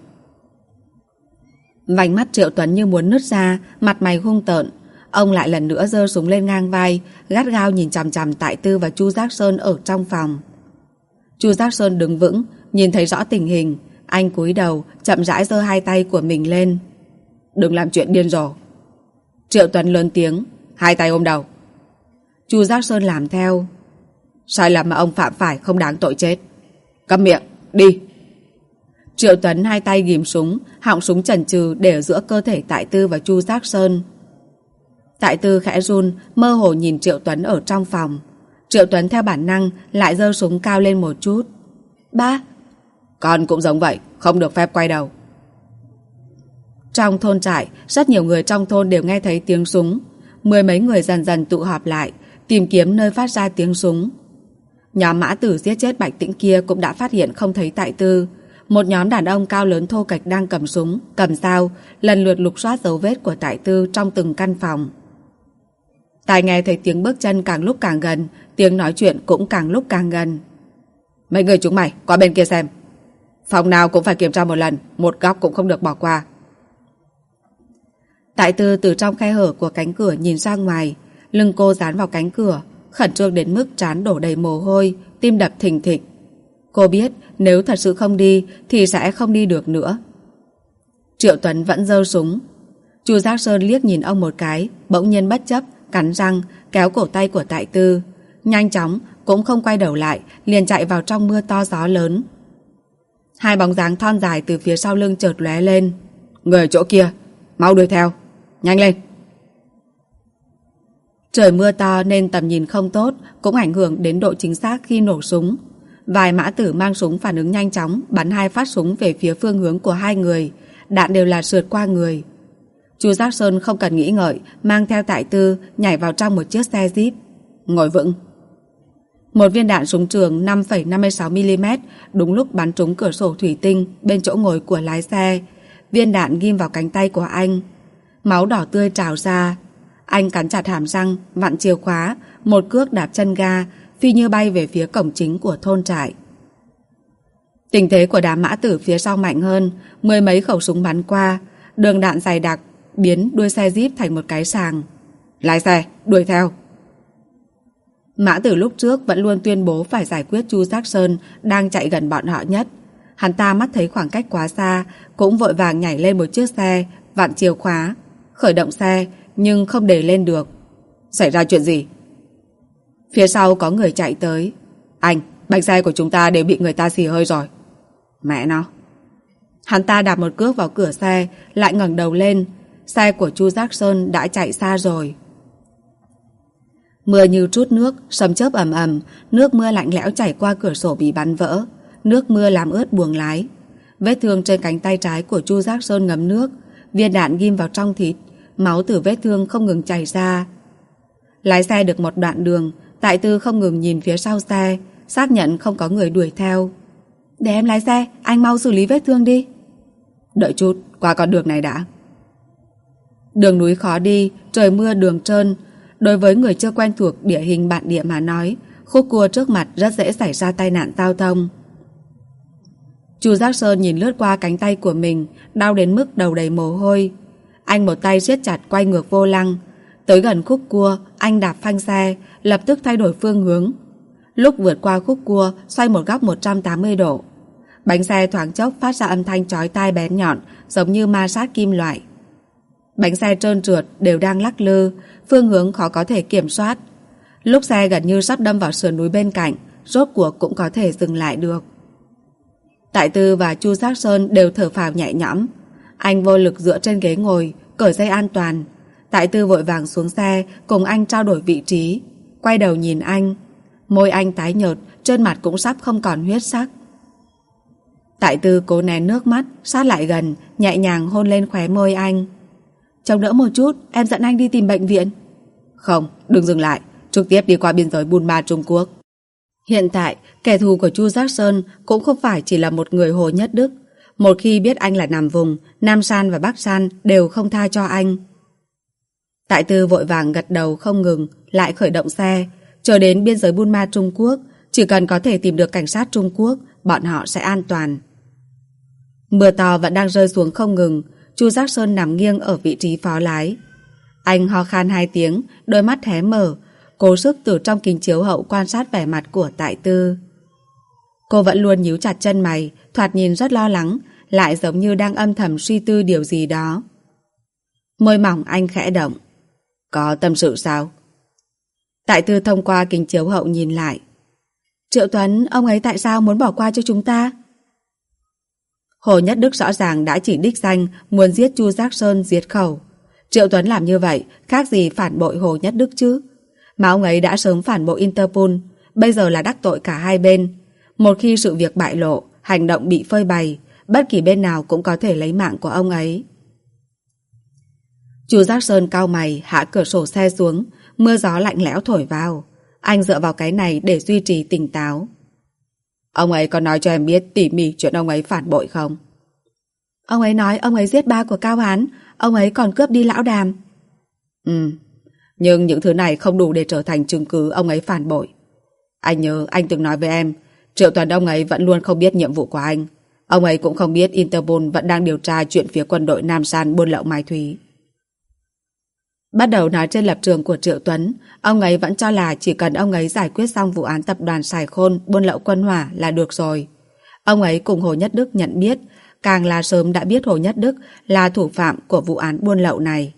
Vành mắt Triệu Tuấn như muốn nứt ra, mặt mày hung tợn. Ông lại lần nữa giơ súng lên ngang vai, gắt gao nhìn chằm chằm Tại Tư và Chu Giác Sơn ở trong phòng. Chu Giác Sơn đứng vững, nhìn thấy rõ tình hình. Anh cúi đầu, chậm rãi giơ hai tay của mình lên. Đừng làm chuyện điên rồ. Triệu Tuấn lớn tiếng, hai tay ôm đầu. Chu Giác Sơn làm theo. Sai lầm mà ông phạm phải không đáng tội chết. Câm miệng, đi. Triệu Tuấn hai tay ghìm súng, họng súng chần chừ để ở giữa cơ thể Tại Tư và Chu Giác Sơn. Tại Tư khẽ run, mơ hồ nhìn Triệu Tuấn ở trong phòng. Triệu Tuấn theo bản năng lại giơ súng cao lên một chút. Ba. Con cũng giống vậy, không được phép quay đầu. Trong thôn trại, rất nhiều người trong thôn đều nghe thấy tiếng súng. Mười mấy người dần dần tụ họp lại, tìm kiếm nơi phát ra tiếng súng. Nhóm Mã Tử giết chết Bạch Tĩnh kia cũng đã phát hiện không thấy Tại Tư. Một nhóm đàn ông cao lớn thô kệch đang cầm súng, cầm dao, lần lượt lục soát dấu vết của Tại Tư trong từng căn phòng. Tai nghe thấy tiếng bước chân càng lúc càng gần, tiếng nói chuyện cũng càng lúc càng gần. Mấy người chúng mày, qua bên kia xem. Phòng nào cũng phải kiểm tra một lần, một góc cũng không được bỏ qua. Tại Tư từ trong khe hở của cánh cửa nhìn ra ngoài, lưng cô dán vào cánh cửa, khẩn trương đến mức trán đổ đầy mồ hôi, tim đập thình thịch. Cô biết nếu thật sự không đi thì sẽ không đi được nữa. Triệu Tuấn vẫn giơ súng. Chu Giác Sơn liếc nhìn ông một cái, bỗng nhiên bất chấp, cắn răng, kéo cổ tay của Tại Tư. Nhanh chóng, cũng không quay đầu lại, liền chạy vào trong mưa to gió lớn. Hai bóng dáng thon dài từ phía sau lưng chợt lóe lên. Người ở chỗ kia, mau đuổi theo, nhanh lên. Trời mưa to nên tầm nhìn không tốt, cũng ảnh hưởng đến độ chính xác khi nổ súng. Vài Mã Tử mang súng phản ứng nhanh chóng, bắn hai phát súng về phía phương hướng của hai người. Đạn đều là sượt qua người. Chu Giác Sơn không cần nghĩ ngợi, mang theo Tại Tư nhảy vào trong một chiếc xe Jeep. Ngồi vững. Một viên đạn súng trường 5,56mm đúng lúc bắn trúng cửa sổ thủy tinh bên chỗ ngồi của lái xe. Viên đạn ghim vào cánh tay của anh. Máu đỏ tươi trào ra. Anh cắn chặt hàm răng, vặn chìa khóa, một cước đạp chân ga, phi như bay về phía cổng chính của thôn trại. Tình thế của đám mã tử phía sau mạnh hơn, mười mấy khẩu súng bắn qua, đường đạn dày đặc, biến đuôi xe Jeep thành một cái sàng. Lái xe, đuổi theo. Mã tử lúc trước vẫn luôn tuyên bố phải giải quyết Chu Giác Sơn đang chạy gần bọn họ nhất. Hắn ta mắt thấy khoảng cách quá xa, cũng vội vàng nhảy lên một chiếc xe, vặn chìa khóa, khởi động xe, nhưng không để lên được. Xảy ra chuyện gì? Phía sau có người chạy tới. Anh, bánh xe của chúng ta đều bị người ta xì hơi rồi. Mẹ nó. Hắn ta đạp một cước vào cửa xe, lại ngẩng đầu lên. Xe của Chu Giác Sơn đã chạy xa rồi. Mưa như trút nước, sấm chớp ầm ầm, nước mưa lạnh lẽo chảy qua cửa sổ bị bắn vỡ. Nước mưa làm ướt buồng lái. Vết thương trên cánh tay trái của Chu Giác Sơn ngấm nước, viên đạn ghim vào trong thịt, máu từ vết thương không ngừng chảy ra. Lái xe được một đoạn đường, Tại Tư không ngừng nhìn phía sau xe, xác nhận không có người đuổi theo. Để em lái xe, anh mau xử lý vết thương đi. Đợi chút, qua con đường này đã. Đường núi khó đi, trời mưa đường trơn. Đối với người chưa quen thuộc địa hình bản địa mà nói, khúc cua trước mặt rất dễ xảy ra tai nạn giao thông. Chu Giác Sơn nhìn lướt qua cánh tay của mình, đau đến mức đầu đầy mồ hôi. Anh một tay siết chặt quay ngược vô lăng. Tới gần khúc cua, anh đạp phanh xe, lập tức thay đổi phương hướng. Lúc vượt qua khúc cua, xoay một góc 180 độ. Bánh xe thoáng chốc phát ra âm thanh chói tai bén nhọn, giống như ma sát kim loại. Bánh xe trơn trượt đều đang lắc lư, phương hướng khó có thể kiểm soát. Lúc xe gần như sắp đâm vào sườn núi bên cạnh, rốt cuộc cũng có thể dừng lại được. Tại Tư và Chu Giác Sơn đều thở phào nhẹ nhõm. Anh vô lực dựa trên ghế ngồi, cởi dây an toàn. Tại Tư vội vàng xuống xe, cùng anh trao đổi vị trí. Quay đầu nhìn anh. Môi anh tái nhợt, trên mặt cũng sắp không còn huyết sắc. Tại Tư cố nén nước mắt, sát lại gần, nhẹ nhàng hôn lên khóe môi anh. Chống đỡ một chút, em dẫn anh đi tìm bệnh viện. Không, đừng dừng lại, trực tiếp đi qua biên giới Bunma Trung Quốc. Hiện tại, kẻ thù của Chu Giác Sơn cũng không phải chỉ là một người Hồ Nhất Đức. Một khi biết anh là nằm vùng, Nam San và Bắc San đều không tha cho anh. Tại Tư vội vàng gật đầu không ngừng, lại khởi động xe. Chờ đến biên giới Bunma Trung Quốc, chỉ cần có thể tìm được cảnh sát Trung Quốc, bọn họ sẽ an toàn. Mưa to vẫn đang rơi xuống không ngừng. Chu Giác Sơn nằm nghiêng ở vị trí phó lái. Anh ho khan 2 tiếng, đôi mắt hé mở, cố sức từ trong kính chiếu hậu quan sát vẻ mặt của Tại Tư. Cô vẫn luôn nhíu chặt chân mày, thoạt nhìn rất lo lắng, lại giống như đang âm thầm suy tư điều gì đó. Môi mỏng anh khẽ động. Có tâm sự sao? Tại Tư thông qua kính chiếu hậu nhìn lại. Triệu Tuấn, ông ấy tại sao muốn bỏ qua cho chúng ta? Hồ Nhất Đức rõ ràng đã chỉ đích danh muốn giết Chu Giác Sơn diệt khẩu. Triệu Tuấn làm như vậy khác gì phản bội Hồ Nhất Đức chứ? Mà ông ấy đã sớm phản bội Interpol, bây giờ là đắc tội cả hai bên. Một khi sự việc bại lộ, hành động bị phơi bày, bất kỳ bên nào cũng có thể lấy mạng của ông ấy. Chu Giác Sơn cau mày, hạ cửa sổ xe xuống, mưa gió lạnh lẽo thổi vào. Anh dựa vào cái này để duy trì tỉnh táo. Ông ấy có nói cho em biết tỉ mỉ chuyện ông ấy phản bội không? Ông ấy nói ông ấy giết ba của Cao Hán, ông ấy còn cướp đi Lão Đàm. Nhưng những thứ này không đủ để trở thành chứng cứ ông ấy phản bội. Anh nhớ anh từng nói với em, Triệu Tuấn ông ấy vẫn luôn không biết nhiệm vụ của anh. Ông ấy cũng không biết Interpol vẫn đang điều tra chuyện phía quân đội Nam San buôn lậu Mai Thúy. Bắt đầu nói trên lập trường của Triệu Tuấn, ông ấy vẫn cho là chỉ cần ông ấy giải quyết xong vụ án tập đoàn Sài Khôn buôn lậu quân hỏa là được rồi. Ông ấy cùng Hồ Nhất Đức nhận biết, càng là sớm đã biết Hồ Nhất Đức là thủ phạm của vụ án buôn lậu này.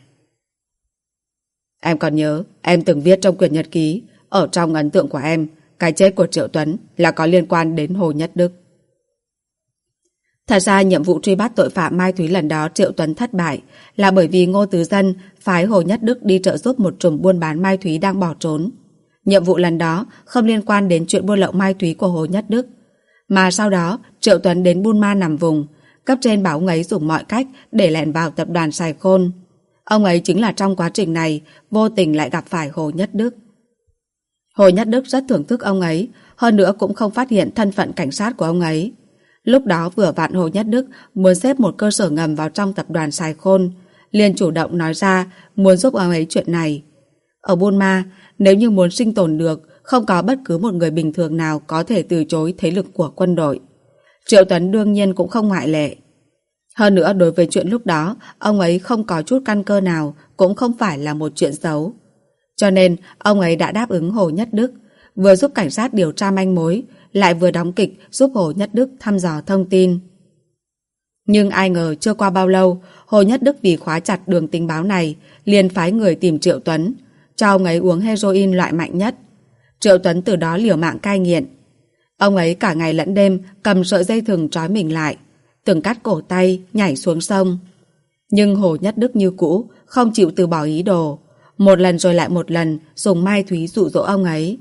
Em còn nhớ, em từng viết trong quyển nhật ký, ở trong ấn tượng của em, cái chết của Triệu Tuấn là có liên quan đến Hồ Nhất Đức. Thật ra nhiệm vụ truy bắt tội phạm Mai Thúy lần đó Triệu Tuấn thất bại là bởi vì Ngô Tứ Dân phái Hồ Nhất Đức đi trợ giúp một trùm buôn bán Mai Thúy đang bỏ trốn. Nhiệm vụ lần đó không liên quan đến chuyện buôn lậu Mai Thúy của Hồ Nhất Đức. Mà sau đó Triệu Tuấn đến Bunma nằm vùng, cấp trên bảo ông ấy dùng mọi cách để lẻn vào tập đoàn Sài Khôn. Ông ấy chính là trong quá trình này vô tình lại gặp phải Hồ Nhất Đức. Hồ Nhất Đức rất thưởng thức ông ấy, hơn nữa cũng không phát hiện thân phận cảnh sát của ông ấy. Lúc đó vừa vặn Hồ Nhất Đức muốn xếp một cơ sở ngầm vào trong tập đoàn Sài Khôn, liền chủ động nói ra muốn giúp ông ấy chuyện này. Ở Bunma, nếu như muốn sinh tồn được, không có bất cứ một người bình thường nào có thể từ chối thế lực của quân đội. Triệu Tuấn đương nhiên cũng không ngoại lệ. Hơn nữa đối với chuyện lúc đó, ông ấy không có chút căn cơ nào, cũng không phải là một chuyện xấu. Cho nên, ông ấy đã đáp ứng Hồ Nhất Đức, vừa giúp cảnh sát điều tra manh mối, lại vừa đóng kịch giúp Hồ Nhất Đức thăm dò thông tin. Nhưng ai ngờ chưa qua bao lâu, Hồ Nhất Đức vì khóa chặt đường tình báo này, liền phái người tìm Triệu Tuấn, cho ông ấy uống heroin loại mạnh nhất. Triệu Tuấn từ đó liều mạng cai nghiện. Ông ấy cả ngày lẫn đêm cầm sợi dây thừng trói mình lại, từng cắt cổ tay, nhảy xuống sông. Nhưng Hồ Nhất Đức như cũ, không chịu từ bỏ ý đồ, một lần rồi lại một lần dùng Mai Thúy dụ dỗ ông ấy.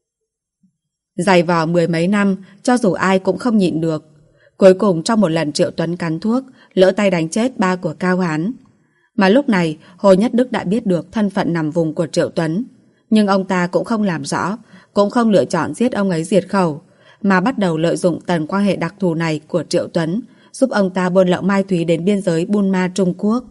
Dày vò 10 mấy năm, cho dù ai cũng không nhịn được. Cuối cùng trong một lần Triệu Tuấn cắn thuốc, lỡ tay đánh chết ba của Cao Hán. Mà lúc này, Hồ Nhất Đức đã biết được thân phận nằm vùng của Triệu Tuấn. Nhưng ông ta cũng không làm rõ, cũng không lựa chọn giết ông ấy diệt khẩu, mà bắt đầu lợi dụng tầng quan hệ đặc thù này của Triệu Tuấn, giúp ông ta buôn lậu Mai Thúy đến biên giới Bunma, Trung Quốc.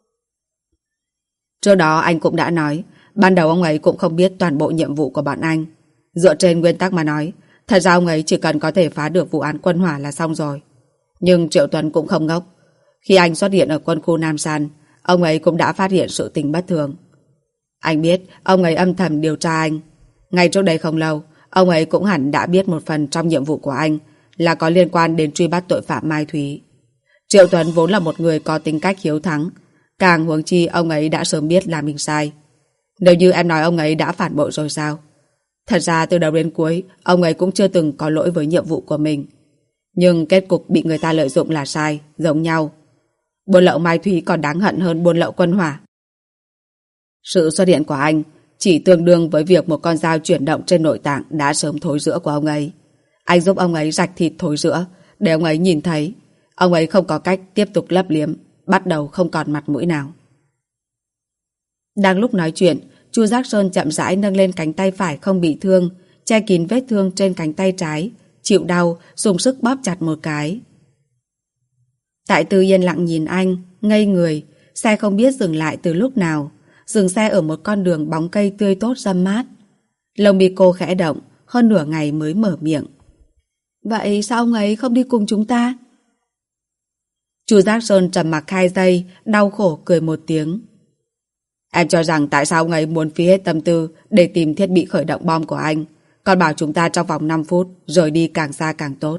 Trước đó anh cũng đã nói, ban đầu ông ấy cũng không biết toàn bộ nhiệm vụ của bọn anh. Dựa trên nguyên tắc mà nói, thật ra ông ấy chỉ cần có thể phá được vụ án Quân Hỏa là xong rồi. Nhưng Triệu Tuấn cũng không ngốc. Khi anh xuất hiện ở quân khu Nam San, ông ấy cũng đã phát hiện sự tình bất thường. Anh biết ông ấy âm thầm điều tra anh. Ngay trước đây không lâu, ông ấy cũng hẳn đã biết một phần trong nhiệm vụ của anh là có liên quan đến truy bắt tội phạm Mai Thúy. Triệu Tuấn vốn là một người có tính cách hiếu thắng, càng huống chi ông ấy đã sớm biết là mình sai. Nếu như em nói ông ấy đã phản bội rồi sao? Thật ra từ đầu đến cuối, ông ấy cũng chưa từng có lỗi với nhiệm vụ của mình. Nhưng kết cục bị người ta lợi dụng là sai, giống nhau. Buôn lậu Mai Thúy còn đáng hận hơn buôn lậu Quân Hỏa. Sự xuất hiện của anh chỉ tương đương với việc một con dao chuyển động trên nội tạng đã sớm thối rữa của ông ấy. Anh giúp ông ấy rạch thịt thối rữa, để ông ấy nhìn thấy. Ông ấy không có cách tiếp tục lấp liếm, bắt đầu không còn mặt mũi nào. Đang lúc nói chuyện, Chu Giác Sơn chậm rãi nâng lên cánh tay phải không bị thương, che kín vết thương trên cánh tay trái, chịu đau, dùng sức bóp chặt một cái. Tại Tư yên lặng nhìn anh, ngây người, xe không biết dừng lại từ lúc nào, dừng xe ở một con đường bóng cây tươi tốt râm mát. Lông mi cô khẽ động, hơn nửa ngày mới mở miệng. Vậy sao ông ấy không đi cùng chúng ta? Chu Giác Sơn trầm mặc 2 giây, đau khổ cười một tiếng. Em cho rằng tại sao ông ấy muốn phí hết tâm tư để tìm thiết bị khởi động bom của anh, còn bảo chúng ta trong vòng 5 phút rời đi càng xa càng tốt.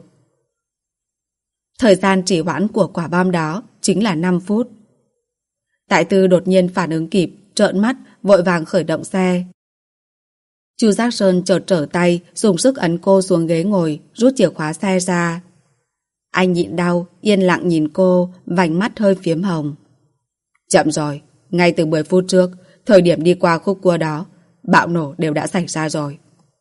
Thời gian trì hoãn của quả bom đó chính là 5 phút. Tại Tư đột nhiên phản ứng kịp, trợn mắt, vội vàng khởi động xe. Chu Giác Sơn chợt trở tay, dùng sức ấn cô xuống ghế ngồi, rút chìa khóa xe ra. Anh nhịn đau, yên lặng nhìn cô, vành mắt hơi phiếm hồng. Chậm rồi, ngay từ 10 phút trước, thời điểm đi qua khúc cua đó, bạo nổ đều đã xảy ra rồi.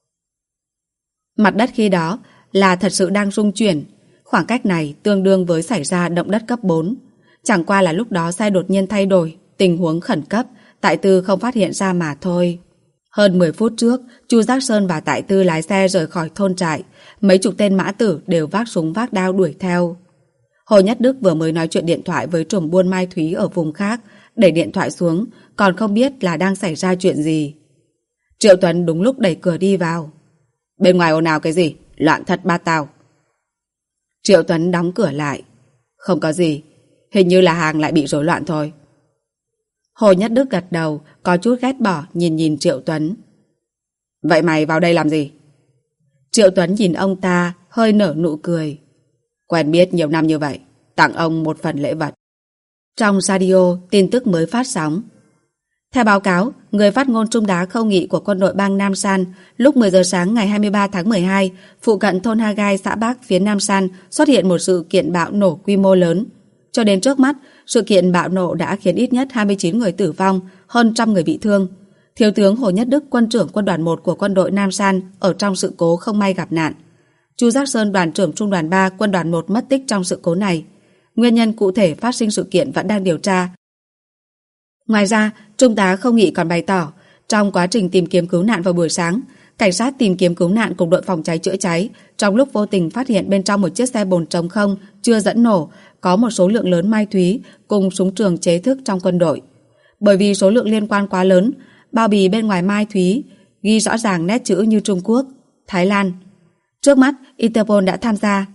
Mặt đất khi đó là thật sự đang rung chuyển, khoảng cách này tương đương với xảy ra động đất cấp 4. Chẳng qua là lúc đó xe đột nhiên thay đổi, tình huống khẩn cấp, Tại Tư không phát hiện ra mà thôi. Hơn 10 phút trước, Chu Giác Sơn và Tại Tư lái xe rời khỏi thôn trại, mấy chục tên mã tử đều vác súng vác đao đuổi theo. Hồ Nhất Đức vừa mới nói chuyện điện thoại với trùm buôn Mai Thúy ở vùng khác, đẩy điện thoại xuống, còn không biết là đang xảy ra chuyện gì. Triệu Tuấn đúng lúc đẩy cửa đi vào. Bên ngoài ồn ào cái gì? Loạn thật ba tào. Triệu Tuấn đóng cửa lại. Không có gì, hình như là hàng lại bị rối loạn thôi. Hồ Nhất Đức gật đầu, có chút ghét bỏ nhìn Triệu Tuấn. Vậy mày vào đây làm gì? Triệu Tuấn nhìn ông ta, hơi nở nụ cười. Quen biết nhiều năm như vậy, tặng ông một phần lễ vật. Trong radio, tin tức mới phát sóng. Theo báo cáo, người phát ngôn Trung Đá Khâu Nghị của quân đội bang Nam San, lúc 10 giờ sáng ngày 23 tháng 12, phụ cận thôn Hagai, xã Bắc phía Nam San xuất hiện một sự kiện bạo nổ quy mô lớn. Cho đến trước mắt, sự kiện bạo nổ đã khiến ít nhất 29 người tử vong, hơn 100 người bị thương. Thiếu tướng Hồ Nhất Đức, quân trưởng quân đoàn 1 của quân đội Nam San, ở trong sự cố không may gặp nạn. Chu Giác Sơn, đoàn trưởng trung đoàn 3 quân đoàn 1 mất tích trong sự cố này. Nguyên nhân cụ thể phát sinh sự kiện vẫn đang điều tra. Ngoài ra, Trung tá Khâu Nghị còn bày tỏ, trong quá trình tìm kiếm cứu nạn vào buổi sáng, cảnh sát tìm kiếm cứu nạn cùng đội phòng cháy chữa cháy trong lúc vô tình phát hiện bên trong một chiếc xe bồn trống không chưa dẫn nổ có một số lượng lớn Mai Thúy cùng súng trường chế thức trong quân đội. Bởi vì số lượng liên quan quá lớn, bao bì bên ngoài Mai Thúy ghi rõ ràng nét chữ như Trung Quốc, Thái Lan. Trước mắt, Interpol đã tham gia.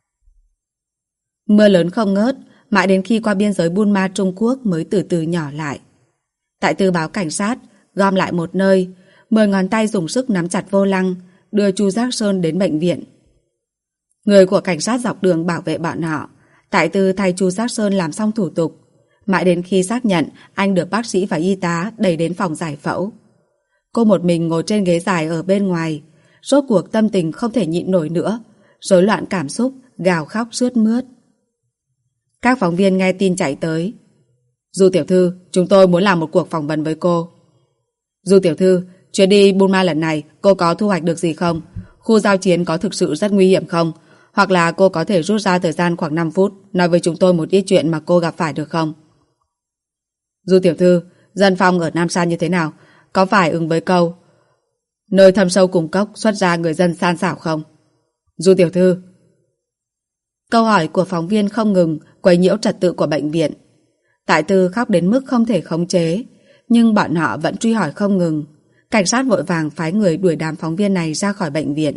Mưa lớn không ngớt, mãi đến khi qua biên giới Burma Trung Quốc mới từ từ nhỏ lại. Tại Tư báo cảnh sát, gom lại một nơi, 10 ngón tay dùng sức nắm chặt vô lăng, đưa Chu Giác Sơn đến bệnh viện. Người của cảnh sát dọc đường bảo vệ bọn họ. Tại Tư thay Chu Giác Sơn làm xong thủ tục, mãi đến khi xác nhận anh được bác sĩ và y tá đẩy đến phòng giải phẫu. Cô một mình ngồi trên ghế dài ở bên ngoài, rốt cuộc tâm tình không thể nhịn nổi nữa, rối loạn cảm xúc, gào khóc sướt mướt. Các phóng viên nghe tin chạy tới. Du tiểu thư, chúng tôi muốn làm một cuộc phỏng vấn với cô. Du tiểu thư, chuyến đi Burma lần này cô có thu hoạch được gì không? Khu giao chiến có thực sự rất nguy hiểm không? Hoặc là cô có thể rút ra thời gian khoảng 5 phút nói với chúng tôi một ít chuyện mà cô gặp phải được không? Du tiểu thư, dân phong ở Nam San như thế nào? Có phải ứng với câu nơi thâm sâu cùng cốc xuất ra người dân san xảo không? Du tiểu thư. Câu hỏi của phóng viên không ngừng quấy nhiễu trật tự của bệnh viện. Tại Tư khóc đến mức không thể khống chế, nhưng bọn họ vẫn truy hỏi không ngừng. Cảnh sát vội vàng phái người đuổi đám phóng viên này ra khỏi bệnh viện.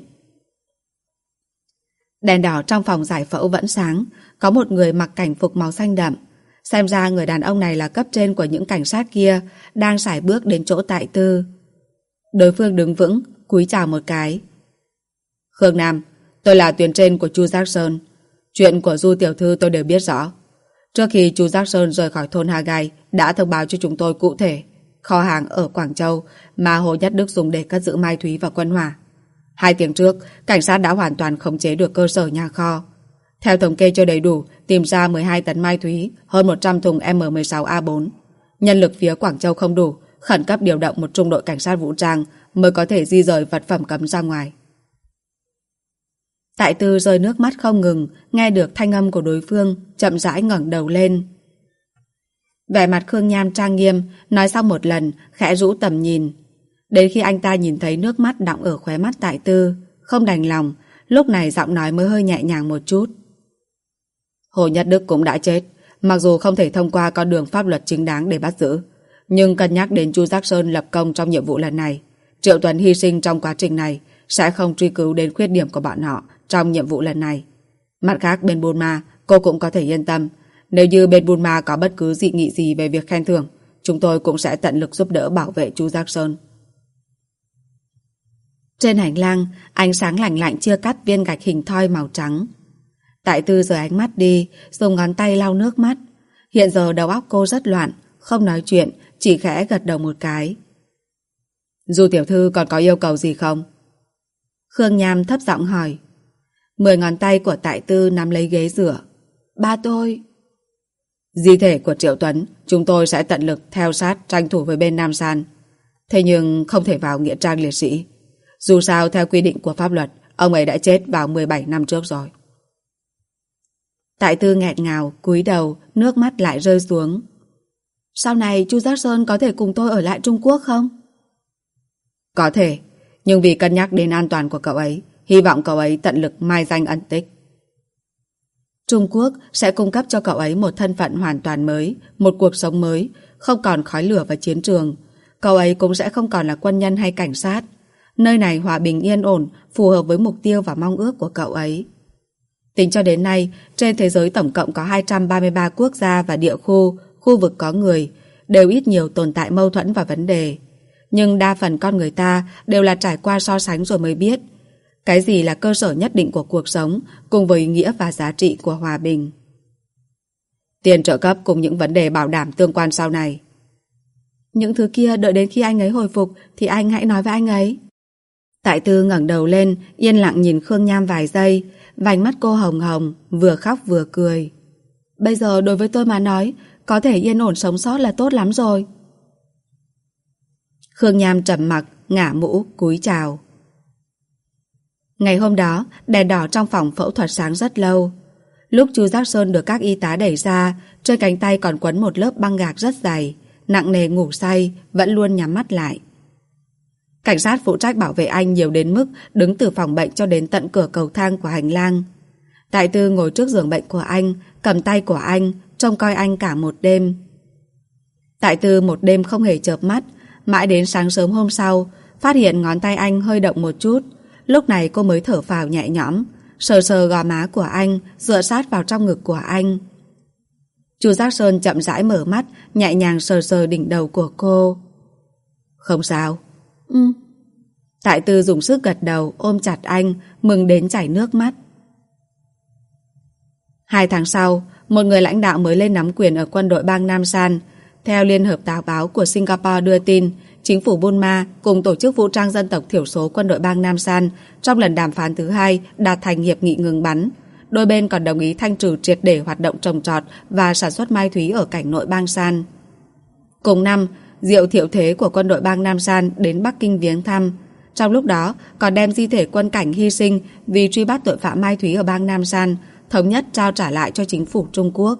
Đèn đỏ trong phòng giải phẫu vẫn sáng, có một người mặc cảnh phục màu xanh đậm. Xem ra người đàn ông này là cấp trên của những cảnh sát kia, đang sải bước đến chỗ Tại Tư. Đối phương đứng vững, cúi chào một cái. Khương Nam, tôi là tuyến trên của Chu Giác Sơn. Chuyện của Du tiểu thư tôi đều biết rõ. Trước khi Chu Giác Sơn rời khỏi thôn Hà Gai đã thông báo cho chúng tôi cụ thể kho hàng ở Quảng Châu mà Hồ Nhất Đức dùng để cất giữ Mai Thúy và Quân Hỏa. 2 tiếng trước, cảnh sát đã hoàn toàn khống chế được cơ sở nhà kho. Theo thống kê chưa đầy đủ, tìm ra 12 tấn Mai Thúy, hơn 100 thùng M16A4. Nhân lực phía Quảng Châu không đủ, khẩn cấp điều động một trung đội cảnh sát vũ trang mới có thể di rời vật phẩm cấm ra ngoài. Tại Tư rơi nước mắt không ngừng, nghe được thanh âm của đối phương, chậm rãi ngẩng đầu lên. Vẻ mặt Khương Nham trang nghiêm, nói xong một lần, khẽ rũ tầm nhìn. Đến khi anh ta nhìn thấy nước mắt đọng ở khóe mắt Tại Tư, không đành lòng, lúc này giọng nói mới hơi nhẹ nhàng một chút. Hồ Nhất Đức cũng đã chết, mặc dù không thể thông qua con đường pháp luật chính đáng để bắt giữ, nhưng cân nhắc đến Chu Giác Sơn lập công trong nhiệm vụ lần này, Triệu Tuấn hy sinh trong quá trình này sẽ không truy cứu đến khuyết điểm của bọn họ trong nhiệm vụ lần này. Mặt khác, bên Burma, cô cũng có thể yên tâm. Nếu như bên Burma có bất cứ dị nghị gì về việc khen thưởng, chúng tôi cũng sẽ tận lực giúp đỡ bảo vệ Chu Giác Sơn. Trên hành lang, ánh sáng lạnh lạnh chia cắt viên gạch hình thoi màu trắng. Tại Tư rời ánh mắt đi, dùng ngón tay lau nước mắt. Hiện giờ đầu óc cô rất loạn, không nói chuyện, chỉ khẽ gật đầu một cái. Du tiểu thư còn có yêu cầu gì không? Khương Nham thấp giọng hỏi. 10 ngón tay của Tại Tư nắm lấy ghế rửa. Ba tôi. Di thể của Triệu Tuấn, chúng tôi sẽ tận lực theo sát tranh thủ với bên Nam San. Thế nhưng không thể vào nghĩa trang liệt sĩ. Dù sao theo quy định của pháp luật, ông ấy đã chết vào 17 năm trước rồi. Tại Tư nghẹn ngào, cúi đầu, nước mắt lại rơi xuống. Sau này Chu Giác Sơn có thể cùng tôi ở lại Trung Quốc không? Có thể, nhưng vì cân nhắc đến an toàn của cậu ấy, hy vọng cậu ấy tận lực mai danh ẩn tích. Trung Quốc sẽ cung cấp cho cậu ấy một thân phận hoàn toàn mới, một cuộc sống mới, không còn khói lửa và chiến trường. Cậu ấy cũng sẽ không còn là quân nhân hay cảnh sát. Nơi này hòa bình yên ổn, phù hợp với mục tiêu và mong ước của cậu ấy. Tính cho đến nay, trên thế giới tổng cộng có 233 quốc gia và địa khu, khu vực có người, đều ít nhiều tồn tại mâu thuẫn và vấn đề. Nhưng đa phần con người ta đều là trải qua so sánh rồi mới biết cái gì là cơ sở nhất định của cuộc sống cùng với ý nghĩa và giá trị của hòa bình. Tiền trợ cấp cùng những vấn đề bảo đảm tương quan sau này. Những thứ kia đợi đến khi anh ấy hồi phục thì anh hãy nói với anh ấy. Tại Tư ngẩng đầu lên, yên lặng nhìn Khương Nham vài giây, vành mắt cô hồng hồng, vừa khóc vừa cười. Bây giờ đối với tôi mà nói, có thể yên ổn sống sót là tốt lắm rồi. Khương Nham trầm mặc, ngả mũ, cúi chào. Ngày hôm đó, đèn đỏ trong phòng phẫu thuật sáng rất lâu. Lúc Chu Giác Sơn được các y tá đẩy ra, trên cánh tay còn quấn một lớp băng gạc rất dày, nặng nề ngủ say, vẫn luôn nhắm mắt lại. Cảnh sát phụ trách bảo vệ anh nhiều đến mức đứng từ phòng bệnh cho đến tận cửa cầu thang của hành lang. Tại Tư ngồi trước giường bệnh của anh, cầm tay của anh, trông coi anh cả một đêm. Tại Tư một đêm không hề chợp mắt, mãi đến sáng sớm hôm sau, phát hiện ngón tay anh hơi động một chút. Lúc này cô mới thở phào nhẹ nhõm, sờ sờ gò má của anh, dựa sát vào trong ngực của anh. Chu Giác Sơn chậm rãi mở mắt, nhẹ nhàng sờ sờ đỉnh đầu của cô. Không sao. Tại Tư dùng sức gật đầu, ôm chặt anh, mừng đến chảy nước mắt. 2 tháng sau, một người lãnh đạo mới lên nắm quyền ở quân đội bang Nam San. Theo Liên hợp tờ báo của Singapore đưa tin, chính phủ Burma cùng tổ chức vũ trang dân tộc thiểu số quân đội bang Nam San trong lần đàm phán thứ 2 đạt thành hiệp nghị ngừng bắn. Đôi bên còn đồng ý thanh trừ triệt để hoạt động trồng trọt và sản xuất mai thúy ở cảnh nội bang San. Cùng năm, Diệu Thiệu Thế của quân đội bang Nam San đến Bắc Kinh viếng thăm. Trong lúc đó, còn đem di thể quân cảnh hy sinh vì truy bắt tội phạm mai thúy ở bang Nam San, thống nhất trao trả lại cho chính phủ Trung Quốc.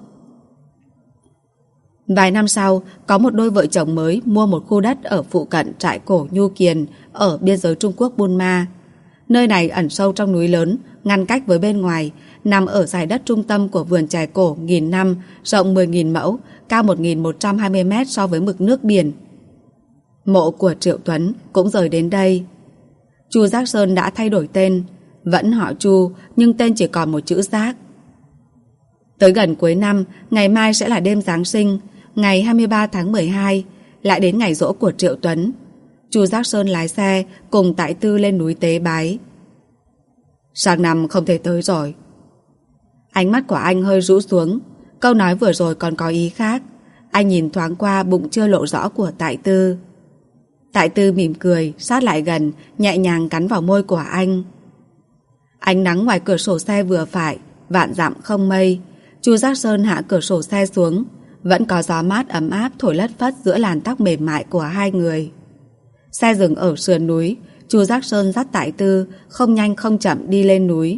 Vài năm sau, có một đôi vợ chồng mới mua một khu đất ở phụ cận trại cổ Nhu Kiền ở biên giới Trung Quốc Burma. Nơi này ẩn sâu trong núi lớn, ngăn cách với bên ngoài, nằm ở dải đất trung tâm của vườn chè cổ nghìn năm, rộng 10.000 mẫu, cao 1.120 mét so với mực nước biển. Mộ của Triệu Tuấn cũng rời đến đây. Chu Giác Sơn đã thay đổi tên, vẫn họ Chu nhưng tên chỉ còn một chữ Giác. Tới gần cuối năm, ngày mai sẽ là đêm Giáng sinh, ngày 23 tháng 12, lại đến ngày giỗ của Triệu Tuấn. Chu Giác Sơn lái xe cùng Tại Tư lên núi tế bái. Sang năm không thể tới rồi. Ánh mắt của anh hơi rũ xuống, câu nói vừa rồi còn có ý khác. Anh nhìn thoáng qua bụng chưa lộ rõ của Tại Tư. Tại Tư mỉm cười, sát lại gần, nhẹ nhàng cắn vào môi của anh. Ánh nắng ngoài cửa sổ xe vừa phải, vạn dặm không mây. Chu Giác Sơn hạ cửa sổ xe xuống, vẫn có gió mát ấm áp thổi lất phất giữa làn tóc mềm mại của hai người. Xe dừng ở sườn núi, Chu Giác Sơn dắt Tại Tư, không nhanh không chậm đi lên núi.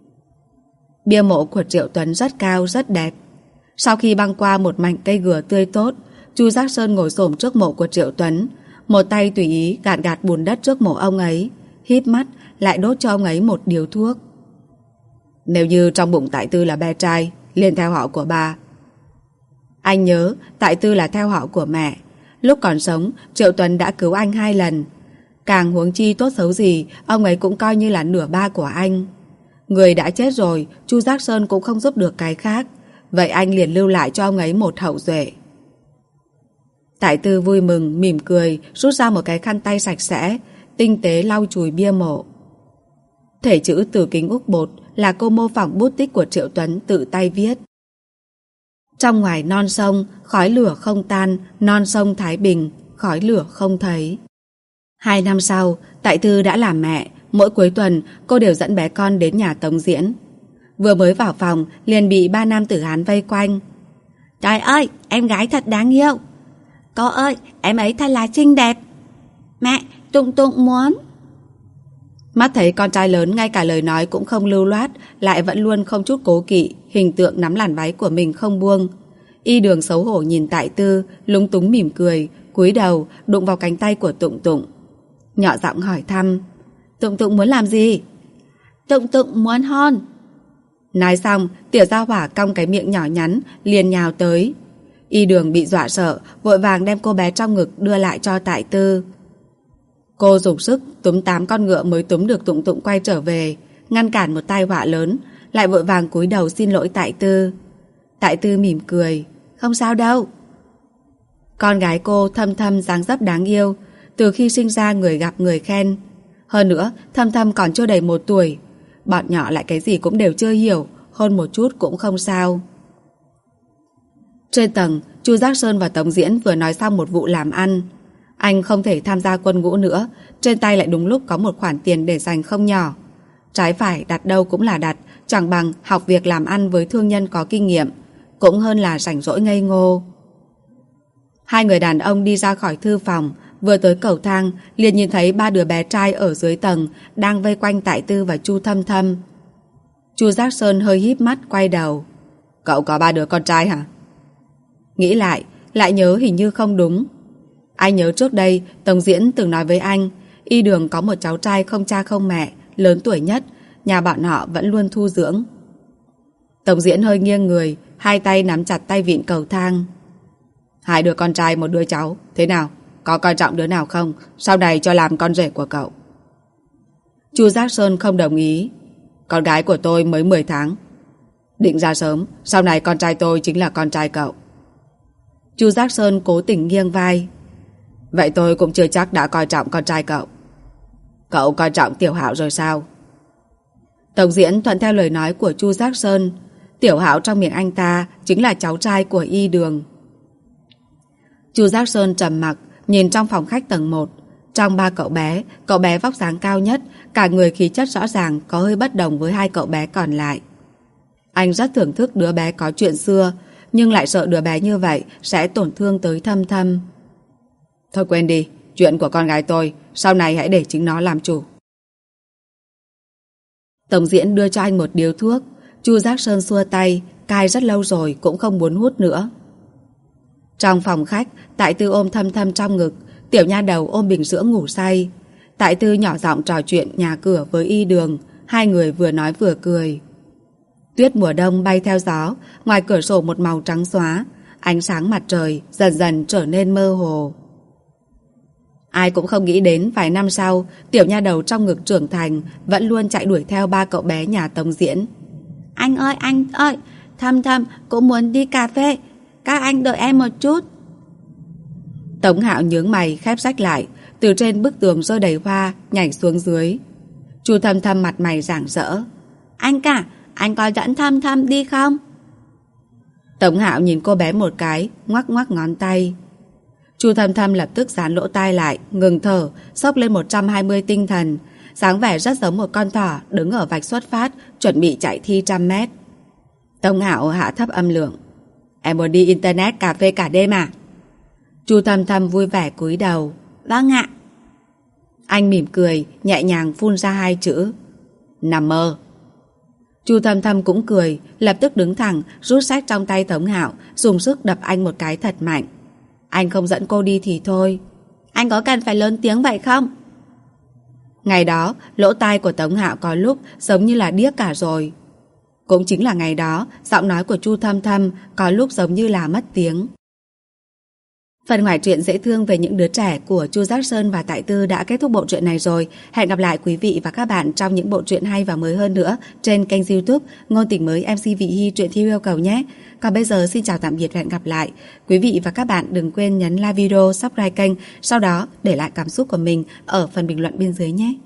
Bia mộ của Triệu Tuấn rất cao, rất đẹp. Sau khi băng qua một mảnh cây gừa tươi tốt, Chu Giác Sơn ngồi xổm trước mộ của Triệu Tuấn, một tay tùy ý gạt gạt bùn đất trước mộ ông ấy, híp mắt lại đốt cho ông ấy một điếu thuốc. Nếu như trong bụng Tại Tư là bé trai, liền theo họ của bà. Anh nhớ Tại Tư là theo họ của mẹ. Lúc còn sống, Triệu Tuấn đã cứu anh 2 lần. Càng huống chi tốt xấu gì, ông ấy cũng coi như là nửa ba của anh. Người đã chết rồi, Chu Giác Sơn cũng không giúp được cái khác. Vậy anh liền lưu lại cho ông ấy một hậu duệ. Tại Tư vui mừng, mỉm cười, rút ra một cái khăn tay sạch sẽ, tinh tế lau chùi bia mộ. Thể chữ Từ Kính Úc Bột là cô mô phỏng bút tích của Triệu Tuấn tự tay viết. Trong ngoài non sông, khói lửa không tan, non sông Thái Bình, khói lửa không thấy. 2 năm sau, Tại Tư đã làm mẹ, mỗi cuối tuần cô đều dẫn bé con đến nhà Tống Diễn. Vừa mới vào phòng, liền bị 3 nam tử Hán vây quanh. Trời ơi, em gái thật đáng yêu. Cô ơi, em ấy thật là xinh đẹp. Mẹ, Tụng Tụng muốn. Mắt thấy con trai lớn ngay cả lời nói cũng không lưu loát, lại vẫn luôn không chút cố kỵ, hình tượng nắm làn váy của mình không buông. Y Đường xấu hổ nhìn Tại Tư, lúng túng mỉm cười, cúi đầu đụng vào cánh tay của Tụng Tụng. Nhỏ giọng hỏi thăm. Tụng Tụng muốn làm gì? Tụng Tụng muốn hôn. Nói xong, tiểu gia hỏa cong cái miệng nhỏ nhắn liền nhào tới. Y Đường bị dọa sợ, vội vàng đem cô bé trong ngực đưa lại cho Tại Tư. Cô dùng sức túm 8 con ngựa mới túm được Tụng Tụng quay trở về, ngăn cản một tai họa lớn, lại vội vàng cúi đầu xin lỗi Tại Tư. Tại Tư mỉm cười, không sao đâu. Con gái cô Thâm Thâm dáng dấp đáng yêu, từ khi sinh ra người gặp người khen. Hơn nữa, Thâm Thâm còn chưa đầy 1 tuổi, bọn nhỏ lại cái gì cũng đều chưa hiểu, hôn một chút cũng không sao. Trên tầng, Chu Giác Sơn và Tống Diễn vừa nói xong một vụ làm ăn. Anh không thể tham gia quân ngũ nữa, trên tay lại đúng lúc có một khoản tiền để dành không nhỏ. Trái phải đặt đâu cũng là đặt, chẳng bằng học việc làm ăn với thương nhân có kinh nghiệm, cũng hơn là rảnh rỗi ngây ngô. 2 người đàn ông đi ra khỏi thư phòng, vừa tới cầu thang liền nhìn thấy 3 đứa bé trai ở dưới tầng đang vây quanh Tại Tư và Chu Thâm Thâm. Chu Giác Sơn hơi híp mắt quay đầu. Cậu có 3 đứa con trai hả? Nghĩ lại nhớ hình như không đúng. Anh nhớ trước đây Tống Diễn từng nói với anh, Y Đường có một cháu trai không cha không mẹ, lớn tuổi nhất, nhà bọn họ vẫn luôn thu dưỡng. Tống Diễn hơi nghiêng người, 2 tay nắm chặt tay vịn cầu thang. 2 đứa con trai 1 đứa cháu, thế nào? có coi trọng đứa nào không, sau này cho làm con rể của cậu. Chu Giác Sơn không đồng ý. Con gái của tôi mới 10 tháng. Định ra sớm, sau này con trai tôi chính là con trai cậu. Chu Giác Sơn cố tình nghiêng vai. Vậy tôi cũng chưa chắc đã coi trọng con trai cậu. Cậu coi trọng Tiểu Hạo rồi sao? Tống Diễn thuận theo lời nói của Chu Giác Sơn. Tiểu Hạo trong miệng anh ta chính là cháu trai của Y Đường. Chu Giác Sơn trầm mặc nhìn trong phòng khách tầng 1. Trong 3 cậu bé vóc dáng cao nhất, cả người khí chất rõ ràng có hơi bất đồng với 2 cậu bé còn lại. Anh rất thưởng thức đứa bé có chuyện xưa, nhưng lại sợ đứa bé như vậy sẽ tổn thương tới Thâm Thâm. Thôi quên đi, chuyện của con gái tôi, sau này hãy để chính nó làm chủ. Tổng Diễn đưa cho anh một điếu thuốc. Chu Giác Sơn xua tay, cai rất lâu rồi cũng không muốn hút nữa. Trong phòng khách, Tại Tư ôm Thâm Thâm trong ngực, tiểu nha đầu ôm bình sữa ngủ say. Tại Tư nhỏ giọng trò chuyện nhà cửa với Y Đường, hai người vừa nói vừa cười. Tuyết mùa đông bay theo gió, ngoài cửa sổ một màu trắng xóa, ánh sáng mặt trời dần dần trở nên mơ hồ. Ai cũng không nghĩ đến vài năm sau, tiểu nha đầu trong ngực trưởng thành vẫn luôn chạy đuổi theo 3 cậu bé nhà Tống Diễn. Anh ơi, Thâm Thâm cũng muốn đi cà phê, các anh đợi em một chút. Tống Hạo nhướng mày khép sách lại, từ trên bức tường rơi đầy hoa nhảy xuống dưới. Chu Thâm Thâm mặt mày rạng rỡ. Anh cả, anh có dẫn Thâm Thâm đi không? Tống Hạo nhìn cô bé một cái, ngoắc ngoắc ngón tay. Chu Thâm Thâm lập tức dán lỗ tai lại, ngừng thở, xốc lên 120 tinh thần, dáng vẻ rất giống một con thỏ đứng ở vạch xuất phát, chuẩn bị chạy thi 100 mét. Tống Hạo hạ thấp âm lượng. Em muốn đi internet cà phê cả đêm à? Chu Thâm Thâm vui vẻ cúi đầu. Vâng ạ. Anh mỉm cười, nhẹ nhàng phun ra 2 chữ. Nằm mơ. Chu Thâm Thâm cũng cười, lập tức đứng thẳng, rút sách trong tay Tống Hạo, dùng sức đập anh một cái thật mạnh. Anh không dẫn cô đi thì thôi. Anh có cần phải lớn tiếng vậy không? Ngày đó, lỗ tai của Tống Hạo có lúc giống như là điếc cả rồi. Cũng chính là ngày đó, giọng nói của Chu Thâm Thâm có lúc giống như là mất tiếng. Phần ngoại truyện dễ thương về những đứa trẻ của Chu Giác Sơn và Tại Tư đã kết thúc bộ truyện này rồi. Hẹn gặp lại quý vị và các bạn trong những bộ truyện hay và mới hơn nữa trên kênh YouTube Ngôn Tình Mới MC Vị Hy truyện theo yêu cầu nhé. Còn bây giờ xin chào tạm biệt và hẹn gặp lại. Quý vị và các bạn đừng quên nhấn like video, subscribe kênh, sau đó để lại cảm xúc của mình ở phần bình luận bên dưới nhé.